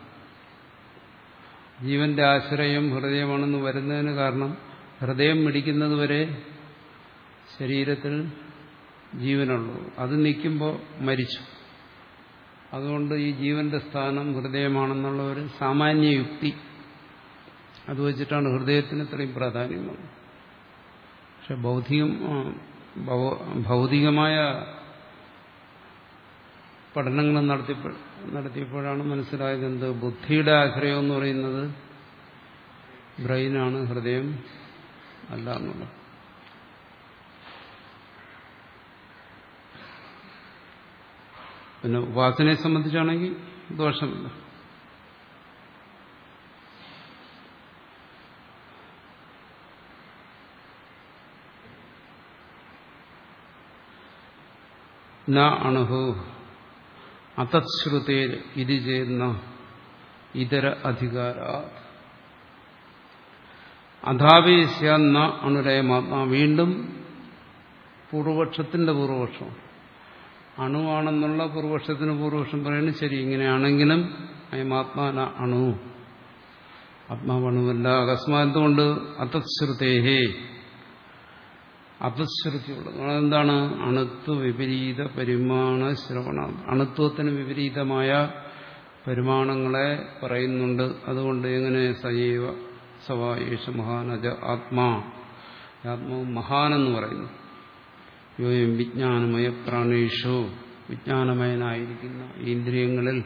ജീവന്റെ ആശ്രയം ഹൃദയമാണെന്ന് വരുന്നതിന് കാരണം ഹൃദയം മിടിക്കുന്നത് വരെ ശരീരത്തിൽ ജീവനുള്ളൂ. അത് നിൽക്കുമ്പോൾ മരിച്ചു. അതുകൊണ്ട് ഈ ജീവന്റെ സ്ഥാനം ഹൃദയമാണെന്നുള്ള ഒരു സാമാന്യ യുക്തി അത് വെച്ചിട്ടാണ് ഹൃദയത്തിന് ഇത്രയും പ്രാധാന്യം വന്നത്. പക്ഷെ ബൗദ്ധികം ഭൗതികമായ പഠനങ്ങൾ നടത്തിയപ്പോൾ നടത്തിയപ്പോഴാണ് മനസ്സിലായത് എന്ത് ബുദ്ധിയുടെ ആശ്രയം എന്ന് പറയുന്നത് ബ്രെയിനാണ്, ഹൃദയം അല്ല എന്നുള്ളത്. പിന്നെ ഉപാസനയെ സംബന്ധിച്ചാണെങ്കിൽ ദോഷമില്ല. ന അണുഹു അതശ്രുതേ ഇതി ചെയ്യുന്ന ഇതര അധികാര അധാവേശ്യ അണുരയമാത്മാ. വീണ്ടും പൂർവപക്ഷത്തിന്റെ പൂർവപക്ഷം അണുവാണെന്നുള്ള പൂർവപക്ഷത്തിന് പൂർവപക്ഷം പറയുന്നത് ശരി. ഇങ്ങനെയാണെങ്കിലും അയമാത്മാന അണു, ആത്മാവണുവല്ല. അകസ്മാത് എന്തുകൊണ്ട് അതശ്രുതേഹേ, അപശ്രുതിയുള്ളത്. അതെന്താണ്? അണുത്വ വിപരീത പരിമാണ ശ്രവണ. അണുത്വത്തിന് വിപരീതമായ പരിമാണങ്ങളെ പറയുന്നുണ്ട്. അതുകൊണ്ട് എങ്ങനെ സജീവ സവാ യേശ മഹാനജ ആത്മാ. ആത്മാവ് മഹാനെന്ന് പറയുന്നു. യോയം വിജ്ഞാനമയ പ്രാണേഷു, വിജ്ഞാനമയനായിരിക്കുന്ന ഇന്ദ്രിയങ്ങളിൽ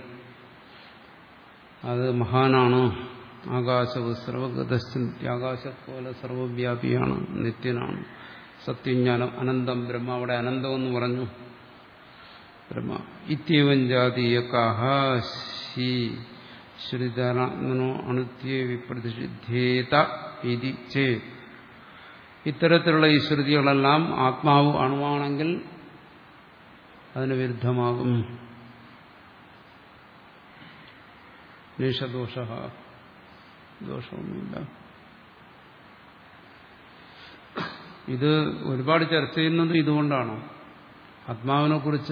അത് മഹാനാണ്. ആകാശവ് സർവഗതസ്ഥിതി, ആകാശപ്പോലെ സർവവ്യാപിയാണ്, നിത്യനാണ്. സത്യജ്ഞാനം അനന്തം ബ്രഹ്മ, അവിടെ അനന്തം എന്ന് പറഞ്ഞു ബ്രഹ്മ. ഇത്യവം ജാതീയകാഹ ശീ ശ്രുതിധാരാത്മനോ അണുത്യ വിപ്രതിഷിധ്യേത ഇതി ചേത്. ഇത്തരത്തിലുള്ള ഈ ശ്രുതികളെല്ലാം ആത്മാവ് അണുവാണെങ്കിൽ അതിന് വിരുദ്ധമാകും. നിഷദോഷ, ദോഷമൊന്നുമില്ല. ഇത് ഒരുപാട് ചർച്ച ചെയ്യുന്നത് ഇതുകൊണ്ടാണ്. ആത്മാവിനെ കുറിച്ച്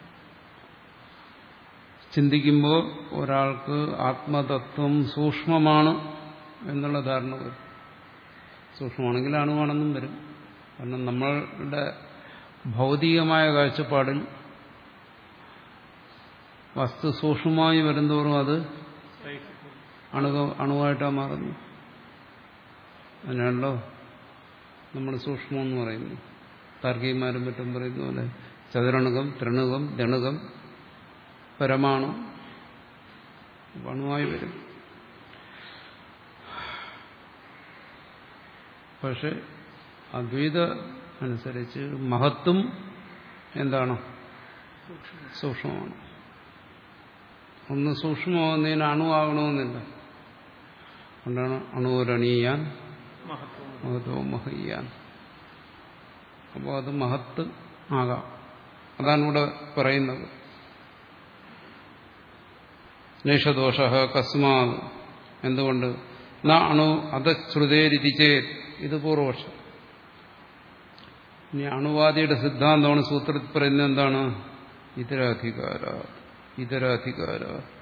ചിന്തിക്കുമ്പോൾ ഒരാൾക്ക് ആത്മതത്വം സൂക്ഷ്മമാണ് എന്നുള്ള ധാരണ വരും. സൂക്ഷ്മമാണെങ്കിൽ അണുവാണെന്നും വരും. കാരണം നമ്മളുടെ ഭൗതികമായ കാഴ്ചപ്പാടിൽ വസ്തു സൂക്ഷ്മമായി വരുന്തോറും അത് അണു അണുവായിട്ടാണ് മാറുന്നു. അതിനാണല്ലോ നമ്മൾ സൂക്ഷ്മമെന്ന് പറയുന്നു. താർക്കികന്മാരും മറ്റും പറയുന്ന പോലെ ചതുരണുകം, ത്രിണുകം, ദണുകം, പരമാണു അണുവായി വരും. പക്ഷെ അദ്വൈത അനുസരിച്ച് മഹത്വം എന്താണ്? സൂക്ഷ്മമാണ്. ഒന്ന് സൂക്ഷ്മമാകുന്നതിന് അണുവാകണമെന്നില്ല. അതുകൊണ്ടാണ് അണുവരണീയാൻ മഹത്വം മഹയ്യാൻ. അപ്പോൾ അത് മഹത്ത് ആകാം. അതാണ് ഇവിടെ പറയുന്നത്. നൈഷദോഷ കസ്മാത്, എന്തുകൊണ്ട്? ന അണു അധശ്രുതേരിതിച്ചേ, ഇത് പൂർവപക്ഷം. ഇനി അണുവാദിയുടെ സിദ്ധാന്തമാണ് സൂത്രത്തിൽ പറയുന്നത്. എന്താണ്? ഇതരാധികാര ഇതരാധികാര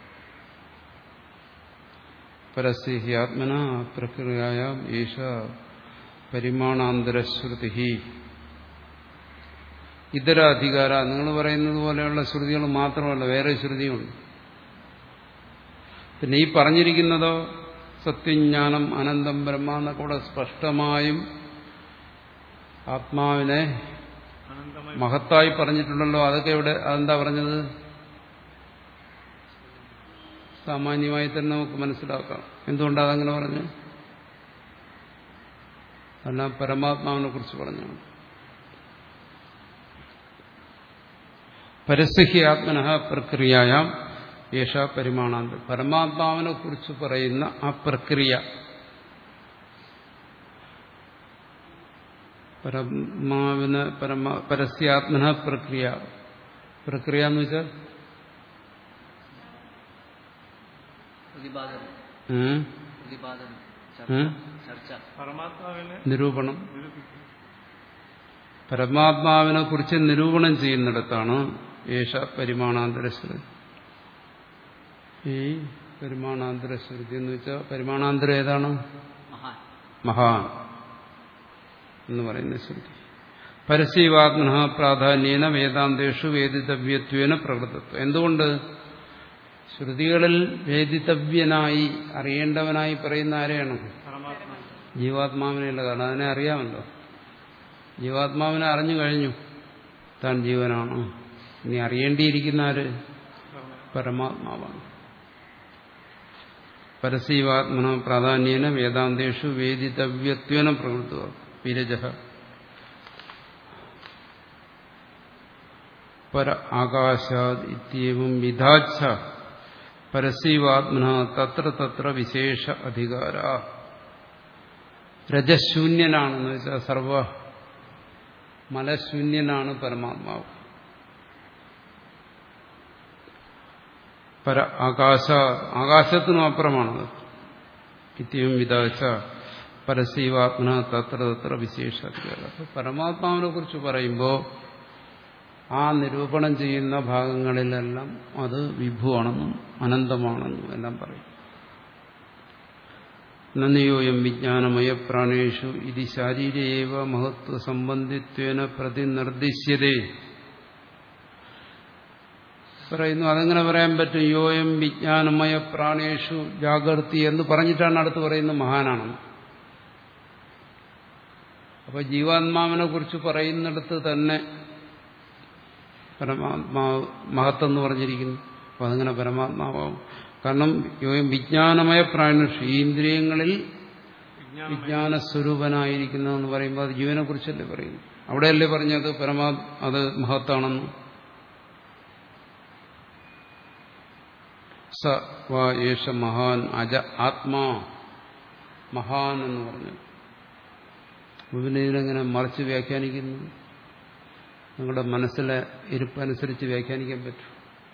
പരസ്യ ആത്മന പ്രക്രിയയായ ഈശ പരിമാണാന്തരശ്രുതി. ഇതരാധികാര, നിങ്ങൾ പറയുന്നത് പോലെയുള്ള ശ്രുതികൾ മാത്രമല്ല, വേറെ ശ്രുതിയുണ്ട്. പിന്നെ ഈ പറഞ്ഞിരിക്കുന്നതോ സത്യജ്ഞാനം അനന്തം ബ്രഹ്മ എന്നൊക്കെ കൂടെ സ്പഷ്ടമായും ആത്മാവിനെ മഹത്തായി പറഞ്ഞിട്ടുണ്ടല്ലോ. അതൊക്കെ ഇവിടെ അതെന്താ പറഞ്ഞത്? സാമാന്യമായി തന്നെ നമുക്ക് മനസ്സിലാക്കാം എന്തുകൊണ്ടാണ് അതങ്ങനെ പറഞ്ഞു. കാരണം പരമാത്മാവിനെ കുറിച്ച് പറഞ്ഞാണ്. പരസ്യ ആത്മനഃ പ്രക്രിയയാം യേശ പരിമാണാന്തരം. പരമാത്മാവിനെ കുറിച്ച് പറയുന്ന ആ പ്രക്രിയ, പരമാവിന് പരമ പരസ്യാത്മന പ്രക്രിയ. പ്രക്രിയ എന്ന് വെച്ചാൽ നിരൂപണം. പരമാത്മാവിനെ കുറിച്ച് നിരൂപണം ചെയ്യുന്നിടത്താണ് യേശ പരിമാണാന്തരശ്രുതി. ഈ പരിമാണാന്തരശ്രുതി എന്ന് വെച്ചാൽ പരിമാണാന്തരം ഏതാണ്? മഹാൻ എന്ന് പറയുന്ന ശ്രുതി. പരസ്യവാത്മന പ്രാധാന്യേന വേദാന്തേഷു വേദിതവ്യത്വേന പ്രകൃതത്വം. എന്തുകൊണ്ട്? ശ്രുതികളിൽ വേദിതവ്യനായി അറിയേണ്ടവനായി പറയുന്ന ആരെയാണ്? ജീവാത്മാവിനെയല്ല. കാരണം അതിനെ അറിയാമല്ലോ. ജീവാത്മാവിനെ അറിഞ്ഞു കഴിഞ്ഞു, താൻ ജീവനാണ്. ഇനി അറിയേണ്ടിയിരിക്കുന്ന ആര്? പരമാത്മാവാണ്. പരസ്യവാത്മന പ്രാധാന്യേന വേദാന്തേഷു വേദിതവ്യത്വേന പ്രകൃതത്വം. വിരജ പര ആകാശാദ് ഇത്യവും വിധാച്ഛ പരസ്യവാത്മന തത്ര തത്ര വിശേഷ അധികാര. രജശൂന്യനാണെന്ന് വെച്ചാൽ സർവ മലശൂന്യനാണ് പരമാത്മാവ്. പര ആകാശ, ആകാശത്തിനും അപ്പുറമാണത്. ഇത്യവും വിധാച്ച പരസ്യവാത്മന തത്ര തത്ര വിശേഷ അധികാരം. പരമാത്മാവിനെ കുറിച്ച് പറയുമ്പോൾ ആ നിരൂപണം ചെയ്യുന്ന ഭാഗങ്ങളിലെല്ലാം അത് വിഭുവാണെന്നും അനന്തമാണെന്നും എല്ലാം പറയും. നന്ദിയോയം വിജ്ഞാനമയ പ്രാണേഷു ഇത് ശാരീരേവ മഹത്വ സംബന്ധിത്വേന പ്രതിനിർദ്ദിശ്യതേ. പറയുന്നു അതെങ്ങനെ പറയാൻ പറ്റും? യോയം വിജ്ഞാനമയ പ്രാണേഷു ജാഗർത്തി എന്ന് പറഞ്ഞിട്ടാണ് അടുത്ത് പറയുന്നത് മഹാനാണെന്ന്. അപ്പൊ ജീവാത്മാവിനെ കുറിച്ച് പറയുന്നിടത്ത് തന്നെ പരമാത്മാവ് മഹത്തെന്ന് പറഞ്ഞിരിക്കുന്നു. അപ്പൊ അതങ്ങനെ പരമാത്മാവാകും. കാരണം യോയം വിജ്ഞാനമയ പ്രാണേഷു, ഈ ഇന്ദ്രിയങ്ങളിൽ വിജ്ഞാനസ്വരൂപനായിരിക്കുന്നതെന്ന് പറയുമ്പോൾ അത് ജീവനെ കുറിച്ചല്ലേ പറയുന്നു. അവിടെയല്ലേ പറഞ്ഞത് പരമാ അത് മഹത്താണെന്ന്. സ വാ യേശ മഹാൻ അജ ആത്മാ മഹാൻ എന്ന് പറഞ്ഞു. പിന്നെ ഇതിനെങ്ങനെ മറിച്ച് വ്യാഖ്യാനിക്കുന്നു? നിങ്ങളുടെ മനസ്സിലെ ഇരിപ്പനുസരിച്ച് വ്യാഖ്യാനിക്കാൻ പറ്റും.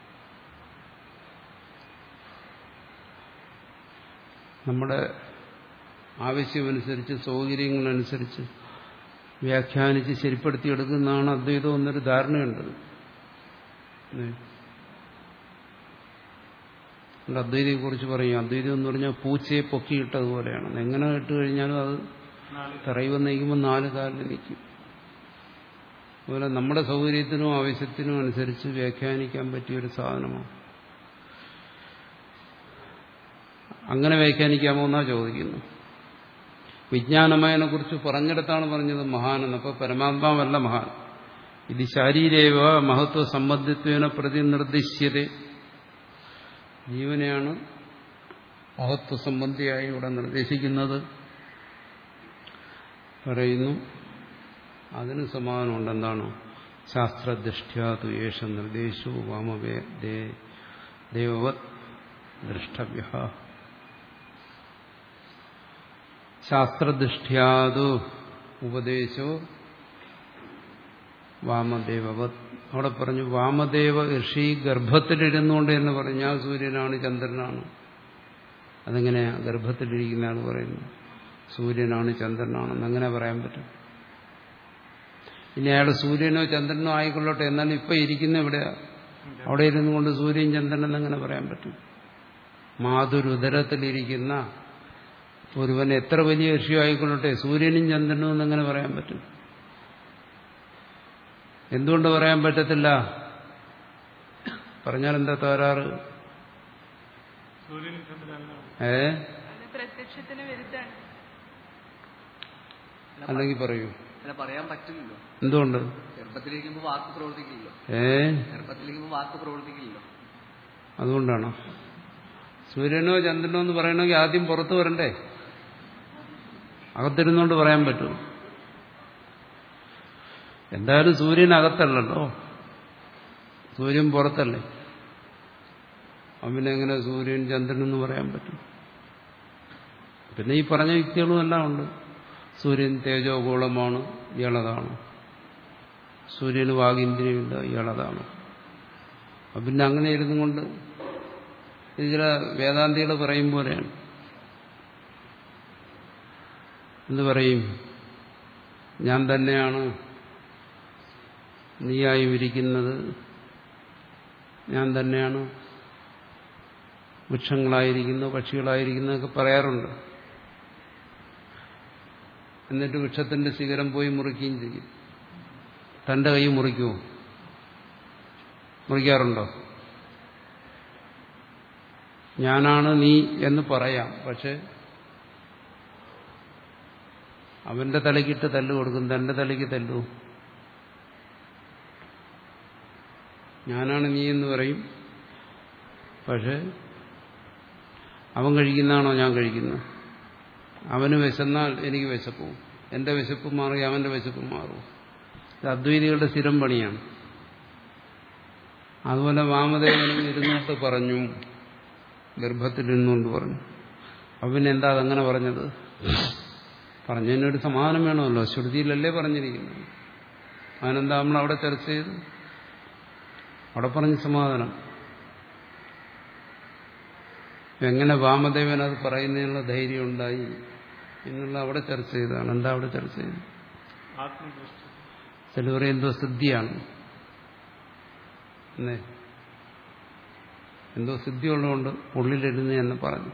നമ്മുടെ ആവശ്യമനുസരിച്ച് സൗകര്യങ്ങളനുസരിച്ച് വ്യാഖ്യാനിച്ച് ശരിപ്പെടുത്തിയെടുക്കുന്നതാണ് അദ്വൈതം എന്നൊരു ധാരണയുണ്ട്. അദ്വൈതയെ കുറിച്ച് പറയും, അദ്വൈതം എന്ന് പറഞ്ഞാൽ പൂച്ചയെ പൊക്കിയിട്ടതുപോലെയാണ്. എങ്ങനെ ഇട്ട് കഴിഞ്ഞാലും അത് തറയുവ നയിക്കുമ്പോൾ നാല് കാലിൽ നിൽക്കും. അതുപോലെ നമ്മുടെ സൗകര്യത്തിനും ആവശ്യത്തിനും അനുസരിച്ച് വ്യാഖ്യാനിക്കാൻ പറ്റിയൊരു സാധനമാണ്. അങ്ങനെ വ്യാഖ്യാനിക്കാമോ എന്നാ ചോദിക്കുന്നു. വിജ്ഞാനമയനെ കുറിച്ച് പറഞ്ഞിടത്താണ് പറഞ്ഞത് മഹാനെന്ന്. അപ്പോൾ പരമാത്മാവല്ല മഹാൻ. ഇത് ശാരീരേവ മഹത്വ സംബന്ധിത്വേന പ്രതി നിർദ്ദിശ്യത. ജീവനെയാണ് മഹത്വ സംബന്ധിയായി ഇവിടെ നിർദ്ദേശിക്കുന്നത് പറയുന്നു. അതിന് സമാധാനമുണ്ട്. എന്താണ്? ശാസ്ത്രദൃഷ്ട്യാതു യേശ നിർദ്ദേശോ വാമവേ ദേവവത് ദ്രഷ്ടവ്യ. ശാസ്ത്രദൃഷ്ട്യാതു ഉപദേശോ വാമദേവവത്. അവിടെ പറഞ്ഞു വാമദേവ ഋഷി ഗർഭത്തിലിരുന്നുകൊണ്ട് എന്ന് പറഞ്ഞു ഞാൻ സൂര്യനാണ് ചന്ദ്രനാണ്. അതെങ്ങനെയാ ഗർഭത്തിലിരിക്കുന്ന ആൾ പറയുന്നു സൂര്യനാണ് ചന്ദ്രനാണെന്ന് എങ്ങനെ പറയാൻ പറ്റും? ഇനി അയാൾ സൂര്യനോ ചന്ദ്രനോ ആയിക്കൊള്ളട്ടെ, എന്നാലും ഇപ്പൊ ഇരിക്കുന്ന എവിടെയാ? അവിടെ ഇരുന്നു കൊണ്ട് സൂര്യൻ ചന്ദ്രൻ എങ്ങനെ പറയാൻ പറ്റും? മാതുരുദരത്തിലിരിക്കുന്ന ഒരുവൻ എത്ര വലിയ ഋഷിയോ ആയിക്കൊള്ളട്ടെ സൂര്യനും ചന്ദ്രനും എന്നെങ്ങനെ പറയാൻ പറ്റും? എന്തുകൊണ്ട് പറയാൻ പറ്റത്തില്ല? പറഞ്ഞാൽ എന്താ തകരാറ്? ഏ അല്ലെങ്കിൽ പറയൂ. പറയാൻ പറ്റില്ലല്ലോ. എന്തുകൊണ്ട്? ഗർഭത്തിലിരിക്കുമ്പോൾ വാക്ക് പ്രവർത്തിക്കില്ലല്ലോ. ഏ ഗർഭത്തിലിരിക്കുമ്പോൾ വാക്ക് പ്രവർത്തിക്കില്ലല്ലോ. അതുകൊണ്ടാണോ? സൂര്യനോ ചന്ദ്രനോ എന്ന് പറയണമെങ്കിൽ ആദ്യം പുറത്തു വരണ്ടേ? അകത്തിരുന്നുകൊണ്ട് പറയാൻ പറ്റുമോ? എന്തായാലും സൂര്യൻ അകത്തല്ലല്ലോ, സൂര്യൻ പുറത്തല്ലേ. അവനെങ്ങനെ സൂര്യൻ ചന്ദ്രൻ എന്ന് പറയാൻ പറ്റും? പിന്നെ ഈ പറഞ്ഞ യുക്തികളും എല്ലാം ഉണ്ട്. സൂര്യൻ തേജോഗോളമാണ്, ഇയാളതാണ്. സൂര്യന് വാഗീന്ദ്രിയമില്ല, ഇയാളതാണ്. അപ്പം പിന്നെ അങ്ങനെ ഇരുന്നു കൊണ്ട് ഇത് ചില വേദാന്തികൾ പറയും പോലെയാണ്. എന്ത് പറയും? ഞാൻ തന്നെയാണ് നീയായി വിരിക്കുന്നത്, ഞാൻ തന്നെയാണ് വൃക്ഷങ്ങളായിരിക്കുന്നു പക്ഷികളായിരിക്കുന്നതൊക്കെ പറയാറുണ്ട്. എന്നിട്ട് വൃക്ഷത്തിന്റെ ശിഖരം പോയി മുറിക്കുകയും ചെയ്യും. തന്റെ കൈ മുറിക്കുമോ? മുറിക്കാറുണ്ടോ? ഞാനാണ് നീ എന്ന് പറയാം, പക്ഷെ അവന്റെ തലയ്ക്കിട്ട് തല്ലു കൊടുക്കും, തന്റെ തലയ്ക്ക് തല്ലു. ഞാനാണ് നീ എന്ന് പറയും, പക്ഷെ അവൻ കഴിക്കുന്നതാണോ ഞാൻ കഴിക്കുന്നത്? അവന് വിശന്നാൽ എനിക്ക് വിശപ്പും, എന്റെ വിശപ്പ് മാറി അവന്റെ വിശപ്പ് മാറും. ഇത് അദ്വൈതികളുടെ സ്ഥിരം പണിയാണ്. അതുപോലെ വാമദേവനും ഇരുന്നോട്ട് പറഞ്ഞു, ഗർഭത്തിലിരുന്നുകൊണ്ട് പറഞ്ഞു. അപ്പം പിന്നെ എന്താ അതങ്ങനെ പറഞ്ഞത്? പറഞ്ഞതിനൊരു സമാധാനം വേണമല്ലോ, ശ്രുതിയിലല്ലേ പറഞ്ഞിരിക്കുന്നത്. അതിനെന്താ നമ്മൾ അവിടെ ചർച്ച ചെയ്തു? അവിടെ പറഞ്ഞ സമാധാനം എങ്ങനെ വാമദേവൻ അത് പറയുന്നതിനുള്ള ധൈര്യം ഉണ്ടായി എന്നുള്ള അവിടെ ചർച്ച ചെയ്തതാണ്. എന്താ അവിടെ ചർച്ച ചെയ്തത്? ചിലവരെ എന്തോ സിദ്ധിയാണ്, എന്നേ എന്തോ സിദ്ധിയുള്ളതുകൊണ്ട് ഉള്ളിലിരുന്ന് എന്ന് പറഞ്ഞു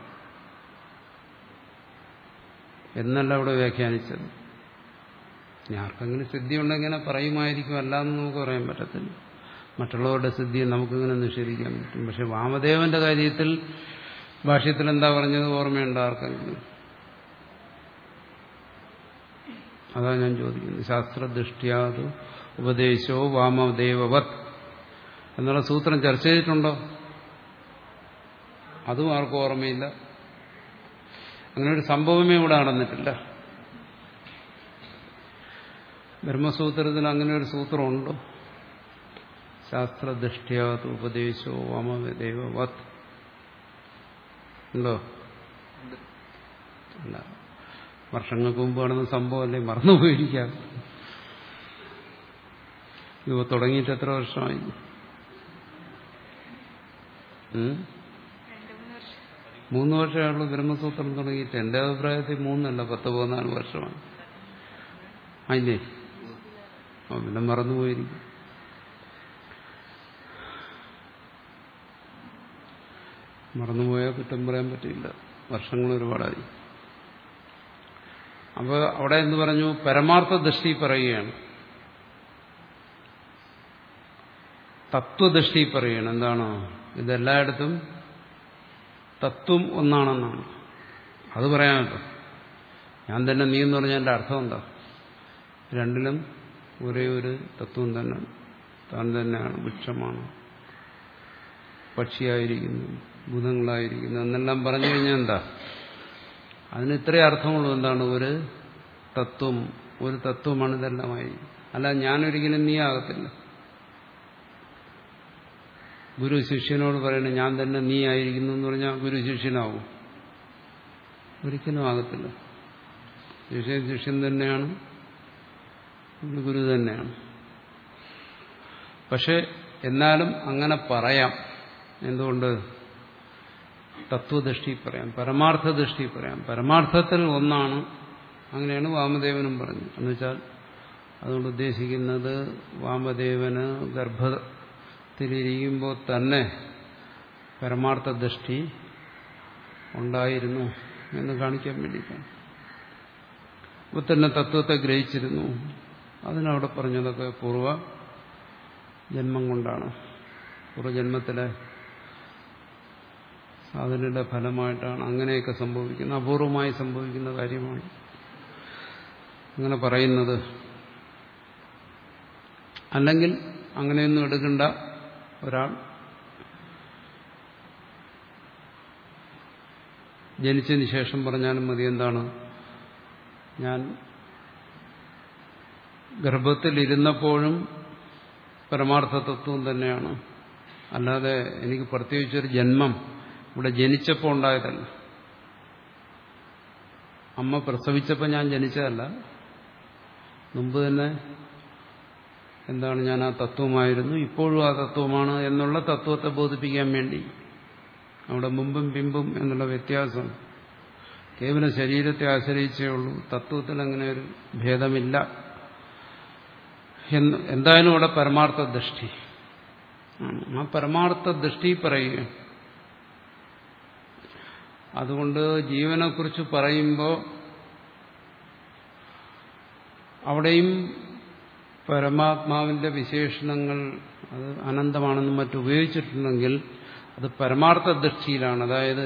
എന്നല്ല അവിടെ വ്യാഖ്യാനിച്ചത്. ഇനി ആർക്കെങ്കിലും സിദ്ധിയുണ്ടെങ്കിൽ പറയുമായിരിക്കും, അല്ലാന്ന് നമുക്ക് പറയാൻ പറ്റത്തില്ല. മറ്റുള്ളവരുടെ സിദ്ധിയെ നമുക്കിങ്ങനെ നിഷേധിക്കാൻ പറ്റും. പക്ഷെ വാമദേവന്റെ കാര്യത്തിൽ ഭാഷ്യത്തിൽ എന്താ പറഞ്ഞത് ഓർമ്മയുണ്ട് ആർക്കെങ്കിലും? അതാ ഞാൻ ചോദിക്കുന്നത്. ശാസ്ത്രദൃഷ്ട്യാതു ഉപദേശോ വാമദേവവത് എന്നുള്ള സൂത്രം ചർച്ച ചെയ്തിട്ടുണ്ടോ? അതും ആർക്കും ഓർമ്മയില്ല. അങ്ങനെ ഒരു സംഭവമേ ഇവിടെ നടന്നിട്ടില്ല. ബ്രഹ്മസൂത്രത്തിൽ അങ്ങനെ ഒരു സൂത്രമുണ്ടോ? ശാസ്ത്രദൃഷ്ട്യാതു ഉപദേശോ വാമദേവവത് ഉണ്ടോ? അല്ല, വർഷങ്ങൾക്ക് മുമ്പ് നടന്ന സംഭവമല്ലേ, മറന്നുപോയിരിക്കാം. ഇവ തുടങ്ങിയിട്ട് എത്ര വർഷമായി? മൂന്ന് വർഷമായുള്ളൂ ബ്രഹ്മസൂത്രം തുടങ്ങിയിട്ട്. എന്റെ അഭിപ്രായത്തിൽ മൂന്നല്ല, പത്ത് പതിനാല് വർഷമാണ്. അതില്ലേ? ആ പിന്നെ മറന്നുപോയിരിക്കും. മറന്നുപോയാൽ കുറ്റം പറയാൻ പറ്റില്ല. വർഷങ്ങൾ ഒരുപാടായി. അപ്പോൾ അവിടെ എന്ത് പറഞ്ഞു? പരമാർത്ഥ ദൃഷ്ടി പറയുകയാണ്, തത്വദൃഷ്ടി പറയുകയാണ്. എന്താണ്? ഇതെല്ലായിടത്തും തത്വം ഒന്നാണെന്നാണ്. അത് പറയാമല്ലോ. ഞാൻ തന്നെ നീ എന്ന് പറഞ്ഞാൽ എൻ്റെ അർത്ഥം എന്താ? രണ്ടിലും ഒരേ ഒരു തത്വം തന്നെ, താൻ തന്നെയാണ്, വൃക്ഷമാണ്, പക്ഷിയായിരിക്കുന്നു, ഭൂതങ്ങളായിരിക്കുന്നു എന്നെല്ലാം പറഞ്ഞു കഴിഞ്ഞാൽ എന്താ? അതിന് ഇത്രേ അർത്ഥമുള്ളൂ. എന്താണ്? ഒരു തത്വം, ഒരു തത്വമാണ് ഇതെല്ലാമായി. അല്ല, ഞാനൊരിക്കലും നീ ആകത്തില്ല. ഗുരു ശിഷ്യനോട് പറയണേ ഞാൻ തന്നെ നീ ആയിരിക്കുന്നു എന്ന് പറഞ്ഞാൽ ഗുരു ശിഷ്യനാവും? ഒരിക്കലും ആകത്തില്ല. ശിഷ്യൻ ശിഷ്യൻ തന്നെയാണ്, ഗുരു തന്നെയാണ്. പക്ഷെ എന്നാലും അങ്ങനെ പറയാം. എന്തുകൊണ്ട്? തത്വദൃഷ്ടി പറയാം, പരമാർത്ഥ ദൃഷ്ടി പറയാം. പരമാർത്ഥത്തിൽ ഒന്നാണ്. അങ്ങനെയാണ് വാമദേവനും പറഞ്ഞത്. എന്നുവെച്ചാൽ അതുകൊണ്ട് ഉദ്ദേശിക്കുന്നത് വാമദേവന് ഗർഭത്തിലിരിക്കുമ്പോൾ തന്നെ പരമാർത്ഥ ദൃഷ്ടി ഉണ്ടായിരുന്നു എന്ന് കാണിക്കാൻ വേണ്ടിയിട്ടാണ്. അപ്പോൾ തന്നെ തത്വത്തെ ഗ്രഹിച്ചിരുന്നു. അതിനവിടെ പറഞ്ഞതൊക്കെ പൂർവ്വ ജന്മം കൊണ്ടാണ്. പൂർവ്വജന്മത്തിലെ സാധനയുടെ ഫലമായിട്ടാണ് അങ്ങനെയൊക്കെ സംഭവിക്കുന്നത്. അപൂർവമായി സംഭവിക്കുന്ന കാര്യമാണ് അങ്ങനെ പറയുന്നത്. അല്ലെങ്കിൽ അങ്ങനെയൊന്നും എടുക്കേണ്ട. ഒരാൾ ജനിച്ചതിന് ശേഷം പറഞ്ഞാലും മതി. എന്താണ്? ഞാൻ ഗർഭത്തിലിരുന്നപ്പോഴും പരമാർത്ഥ തത്വം തന്നെയാണ്. അല്ലാതെ എനിക്ക് പ്രത്യേകിച്ചൊരു ജന്മം ഇവിടെ ജനിച്ചപ്പോൾ ഉണ്ടായതല്ല. അമ്മ പ്രസവിച്ചപ്പോൾ ഞാൻ ജനിച്ചതല്ല. മുമ്പ് തന്നെ എന്താണ്, ഞാൻ ആ തത്വമായിരുന്നു, ഇപ്പോഴും ആ തത്വമാണ് എന്നുള്ള തത്വത്തെ ബോധിപ്പിക്കാൻ വേണ്ടി. അവിടെ മുമ്പും പിമ്പും എന്നുള്ള വ്യത്യാസം കേവലം ശരീരത്തെ ആശ്രയിച്ചേ ഉള്ളൂ. തത്വത്തിൽ അങ്ങനെ ഒരു ഭേദമില്ല എന്ന്. എന്തായാലും അവിടെ പരമാർത്ഥ ദൃഷ്ടി, ആ പരമാർത്ഥ ദൃഷ്ടി പറയുക. അതുകൊണ്ട് ജീവനെക്കുറിച്ച് പറയുമ്പോൾ അവിടെയും പരമാത്മാവിന്റെ വിശേഷണങ്ങൾ അത് അനന്തമാണെന്നും മറ്റും ഉപയോഗിച്ചിട്ടുണ്ടെങ്കിൽ അത് പരമാർത്ഥ ദൃഷ്ടിയിലാണ്. അതായത്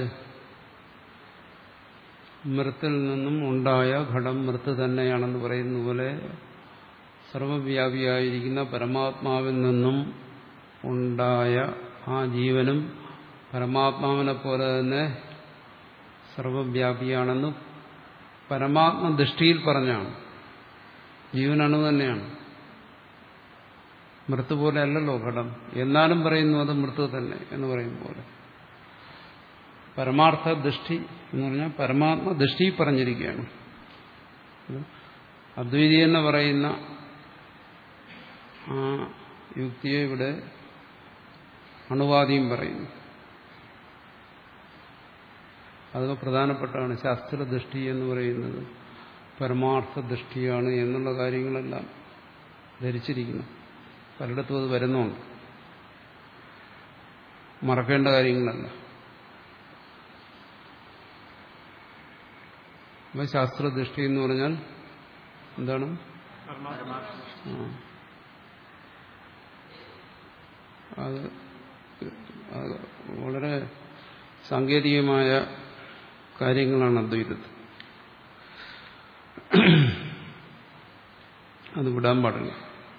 മൃത്തിൽ നിന്നും ഉണ്ടായ ഘടം മൃത്ത് തന്നെയാണെന്ന് പറയുന്ന പോലെ സർവവ്യാപിയായിരിക്കുന്ന പരമാത്മാവിൽ നിന്നും ഉണ്ടായ ആ ജീവനും പരമാത്മാവിനെ പോലെ തന്നെ സർവവ്യാപിയാണെന്ന് പരമാത്മദൃഷ്ടിയിൽ പറഞ്ഞാണ്. ജീവനണു തന്നെയാണ്, മൃത്ത് പോലെ അല്ലല്ലോ ഘടം. എന്നാലും പറയുന്നു അത് മൃത്ത് തന്നെ എന്ന് പറയും പോലെ. പരമാർത്ഥ ദൃഷ്ടി എന്ന് പറഞ്ഞാൽ പരമാത്മദൃഷ്ടി പറഞ്ഞിരിക്കുകയാണ്. അദ്വൈതി എന്ന് പറയുന്ന ആ യുക്തിയെ ഇവിടെ അണുവാദിയും പറയുന്നു. അതൊക്കെ പ്രധാനപ്പെട്ടാണ്. ശാസ്ത്രദൃഷ്ടി എന്ന് പറയുന്നത് പരമാർത്ഥ ദൃഷ്ടിയാണ് എന്നുള്ള കാര്യങ്ങളെല്ലാം ധരിച്ചിരിക്കുന്നു. പലയിടത്തും അത് വരുന്നുണ്ട്, മറക്കേണ്ട കാര്യങ്ങളല്ല. അപ്പം ശാസ്ത്രദൃഷ്ടി എന്ന് പറഞ്ഞാൽ എന്താണ്? അത് അത് വളരെ സാങ്കേതികമായ കാര്യങ്ങളാണ് അദ്വൈതത്തിൽ. അത് വിടാൻ പാടില്ല.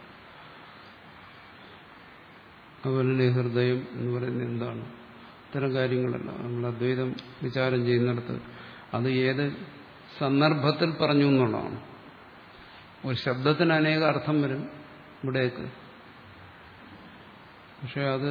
അതുപോലെ ഹൃദയം എന്ന് പറയുന്നത് എന്താണ്? ഇത്തരം കാര്യങ്ങളല്ല. നമ്മൾ അദ്വൈതം വിചാരം ചെയ്യുന്നിടത്ത് അത് ഏത് സന്ദർഭത്തിൽ പറഞ്ഞു എന്നുള്ളതാണ്. ഒരു ശബ്ദത്തിന് അനേക അർത്ഥം വരും ഇവിടേക്ക്. പക്ഷെ അത്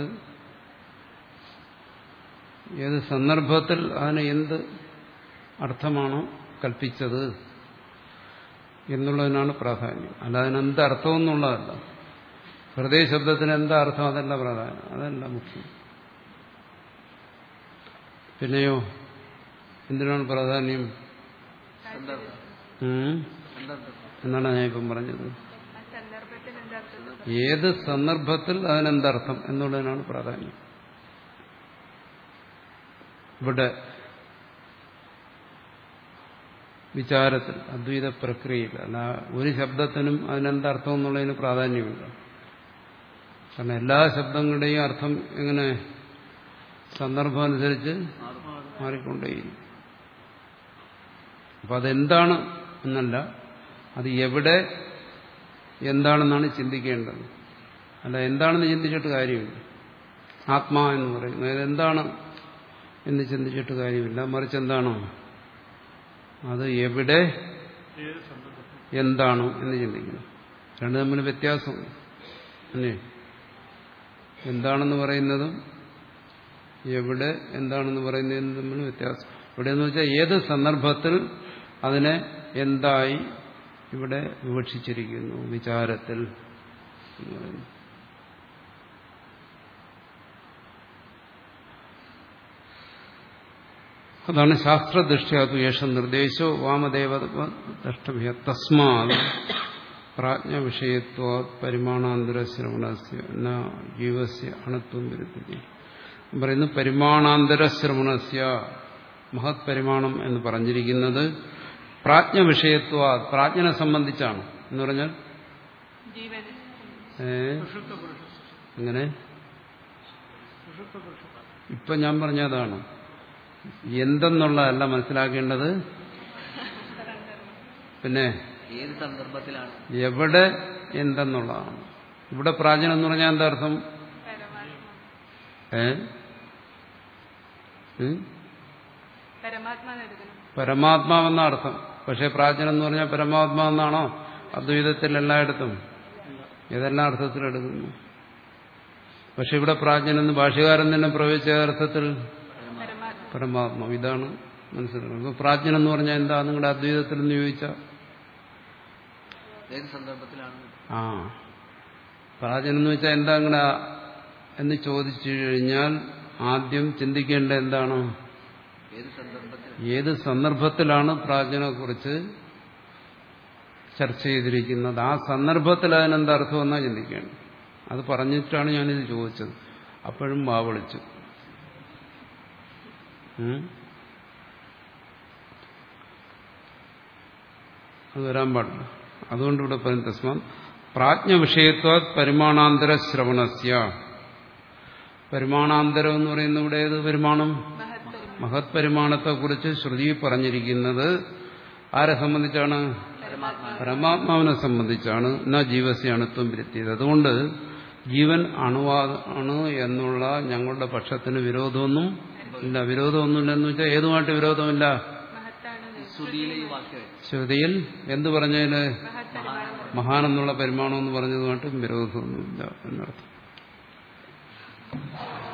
ഏത് സന്ദർഭത്തിൽ അതിന് എന്ത് അർത്ഥമാണോ കൽപ്പിച്ചത് എന്നുള്ളതിനാണ് പ്രാധാന്യം. അല്ല അതിനെന്ത് അർത്ഥമെന്നുള്ളതല്ല. ഹൃദയ ശബ്ദത്തിന് എന്താ അർത്ഥം അതല്ല പ്രാധാന്യം, അതല്ല മുഖ്യം. പിന്നെയോ എന്തിനാണ് പ്രാധാന്യം എന്നാണ് ഞാൻ ഇപ്പം പറഞ്ഞത്. ഏത് സന്ദർഭത്തിൽ അതിനെന്തർത്ഥം എന്നുള്ളതിനാണ് പ്രാധാന്യം. ഇവിടെ വിചാരത്തിൽ അദ്വൈത പ്രക്രിയയിൽ അല്ല ഒരു ശബ്ദത്തിനും അതിനെന്തർത്ഥം എന്നുള്ളതിന് പ്രാധാന്യമില്ല. കാരണം എല്ലാ ശബ്ദങ്ങളുടെയും അർത്ഥം എങ്ങനെ സന്ദർഭം അനുസരിച്ച് മാറിക്കൊണ്ടേയിരിക്കും. അപ്പം അതെന്താണ് എന്നല്ല, അത് എവിടെ എന്താണെന്നാണ് ചിന്തിക്കേണ്ടത്. അല്ല എന്താണെന്ന് ചിന്തിച്ചിട്ട് കാര്യമില്ല. ആത്മാ എന്ന് പറയുന്നത് അതെന്താണ് എന്ന് ചിന്തിച്ചിട്ട് കാര്യമില്ല. മറിച്ച് എന്താണോ അത് എവിടെ എന്താണോ എന്ന് ചിന്തിക്കണം. രണ്ട് തമ്മിൽ വ്യത്യാസമുണ്ട്. അല്ലേ? എന്താണെന്ന് പറയുന്നതും എവിടെ എന്താണെന്ന് പറയുന്നതും തമ്മിൽ വ്യത്യാസം. ഇവിടെയെന്ന് വെച്ചാൽ ഏത് സന്ദർഭത്തിൽ അതിനെ എന്തായി ഇവിടെ വിവക്ഷിച്ചിരിക്കുന്നു വിചാരത്തിൽ എന്ന് പറയുന്നു. അതാണ് ശാസ്ത്രദൃഷ്ട്യാതു യേശ നിർദ്ദേശോ വാമദേവ ദ്രഷ്ടഭ്യ തസ്മാത് പ്രാജ്ഞവിഷയത്വാ പരിമാണാന്തര ശ്രവണസ്യ ന ജീവസ്യ അണത്വം വരുത്തി പറയുന്നു. പരിമാണാന്തര ശ്രവണസ്യ മഹത് പരിമാണം എന്ന് പറഞ്ഞിരിക്കുന്നത് പ്രാജ്ഞവിഷയത്വാ പ്രാജ്ഞനെ സംബന്ധിച്ചാണ്. എന്ന് പറഞ്ഞാൽ എങ്ങനെ ഇപ്പൊ ഞാൻ പറഞ്ഞതാണ്. എന്തെന്നുള്ളതല്ല മനസ്സിലാക്കേണ്ടത്, പിന്നെ ഏത് സന്ദർഭത്തിലാണ് എവിടെ എന്തെന്നുള്ളതാണ്. ഇവിടെ പ്രാജ്ഞൻ എന്ന് പറഞ്ഞാൽ എന്താ അർത്ഥം? ഏ പരമാത്മാവെന്ന അർത്ഥം. പക്ഷെ പ്രാജ്ഞൻ എന്ന് പറഞ്ഞാൽ പരമാത്മാവെന്നാണോ അദ്വൈതത്തിൽ എല്ലായിടത്തും? ഏതെല്ലാം അർത്ഥത്തിലെടുക്കുന്നു. പക്ഷെ ഇവിടെ പ്രാജ്ഞൻ എന്ന് ഭാഷ്യകാരൻ തന്നെ പ്രവേശിച്ച അർത്ഥത്തിൽ പരമാത്മാവ്. ഇതാണ് മനസ്സിലാക്കുന്നത്. ഇപ്പൊ പ്രാജ്ഞൻ എന്ന് പറഞ്ഞാൽ എന്താ നിങ്ങളുടെ അദ്വൈതത്തിൽ എന്ന് ചോദിച്ചാൽ ആ പ്രാജ്ഞൻ എന്ന് വെച്ചാൽ എന്താ നിങ്ങളുടെ എന്ന് ചോദിച്ചു കഴിഞ്ഞാൽ ആദ്യം ചിന്തിക്കേണ്ട എന്താണ്? ഏത് സന്ദർഭത്തിലാണ് പ്രാജ്ഞനെ കുറിച്ച് ചർച്ച ചെയ്തിരിക്കുന്നത്, ആ സന്ദർഭത്തിൽ അതിനെന്താ അർത്ഥമെന്നാ ചിന്തിക്കേണ്ടത്. അത് പറഞ്ഞിട്ടാണ് ഞാനിത് ചോദിച്ചത്. അപ്പോഴും വാ വിളിച്ചു. അത് വരാൻ പാടില്ല. അതുകൊണ്ട് ഇവിടെ പറയും തസ്മാ പ്രാജ്ഞവിഷയത്വ പരിമാണാന്തര ശ്രവണസ്യ. പരിമാണാന്തരം എന്ന് പറയുന്ന ഇവിടെ ഏത് പരിമാണം? മഹത് പരിമാണത്തെക്കുറിച്ച് ശ്രുതി പറഞ്ഞിരിക്കുന്നത് ആരെ സംബന്ധിച്ചാണ്? പരമാത്മാവിനെ സംബന്ധിച്ചാണ്. എന്നാ ജീവസ്യ അണുത്വം വരുത്തിയത്. അതുകൊണ്ട് ജീവൻ അണുവാണ് എന്നുള്ള ഞങ്ങളുടെ പക്ഷത്തിന് വിരോധമൊന്നും ഇല്ല. വിരോധമൊന്നുമില്ലെന്ന് വെച്ചാൽ ഏതുമായിട്ട് വിരോധമില്ല? ശ്രുതിയിൽ എന്ത് പറഞ്ഞതിന് മഹാനെന്നുള്ള പരിമാണം എന്ന് പറഞ്ഞതുമായിട്ടും വിരോധമൊന്നുമില്ല എന്നർത്ഥം.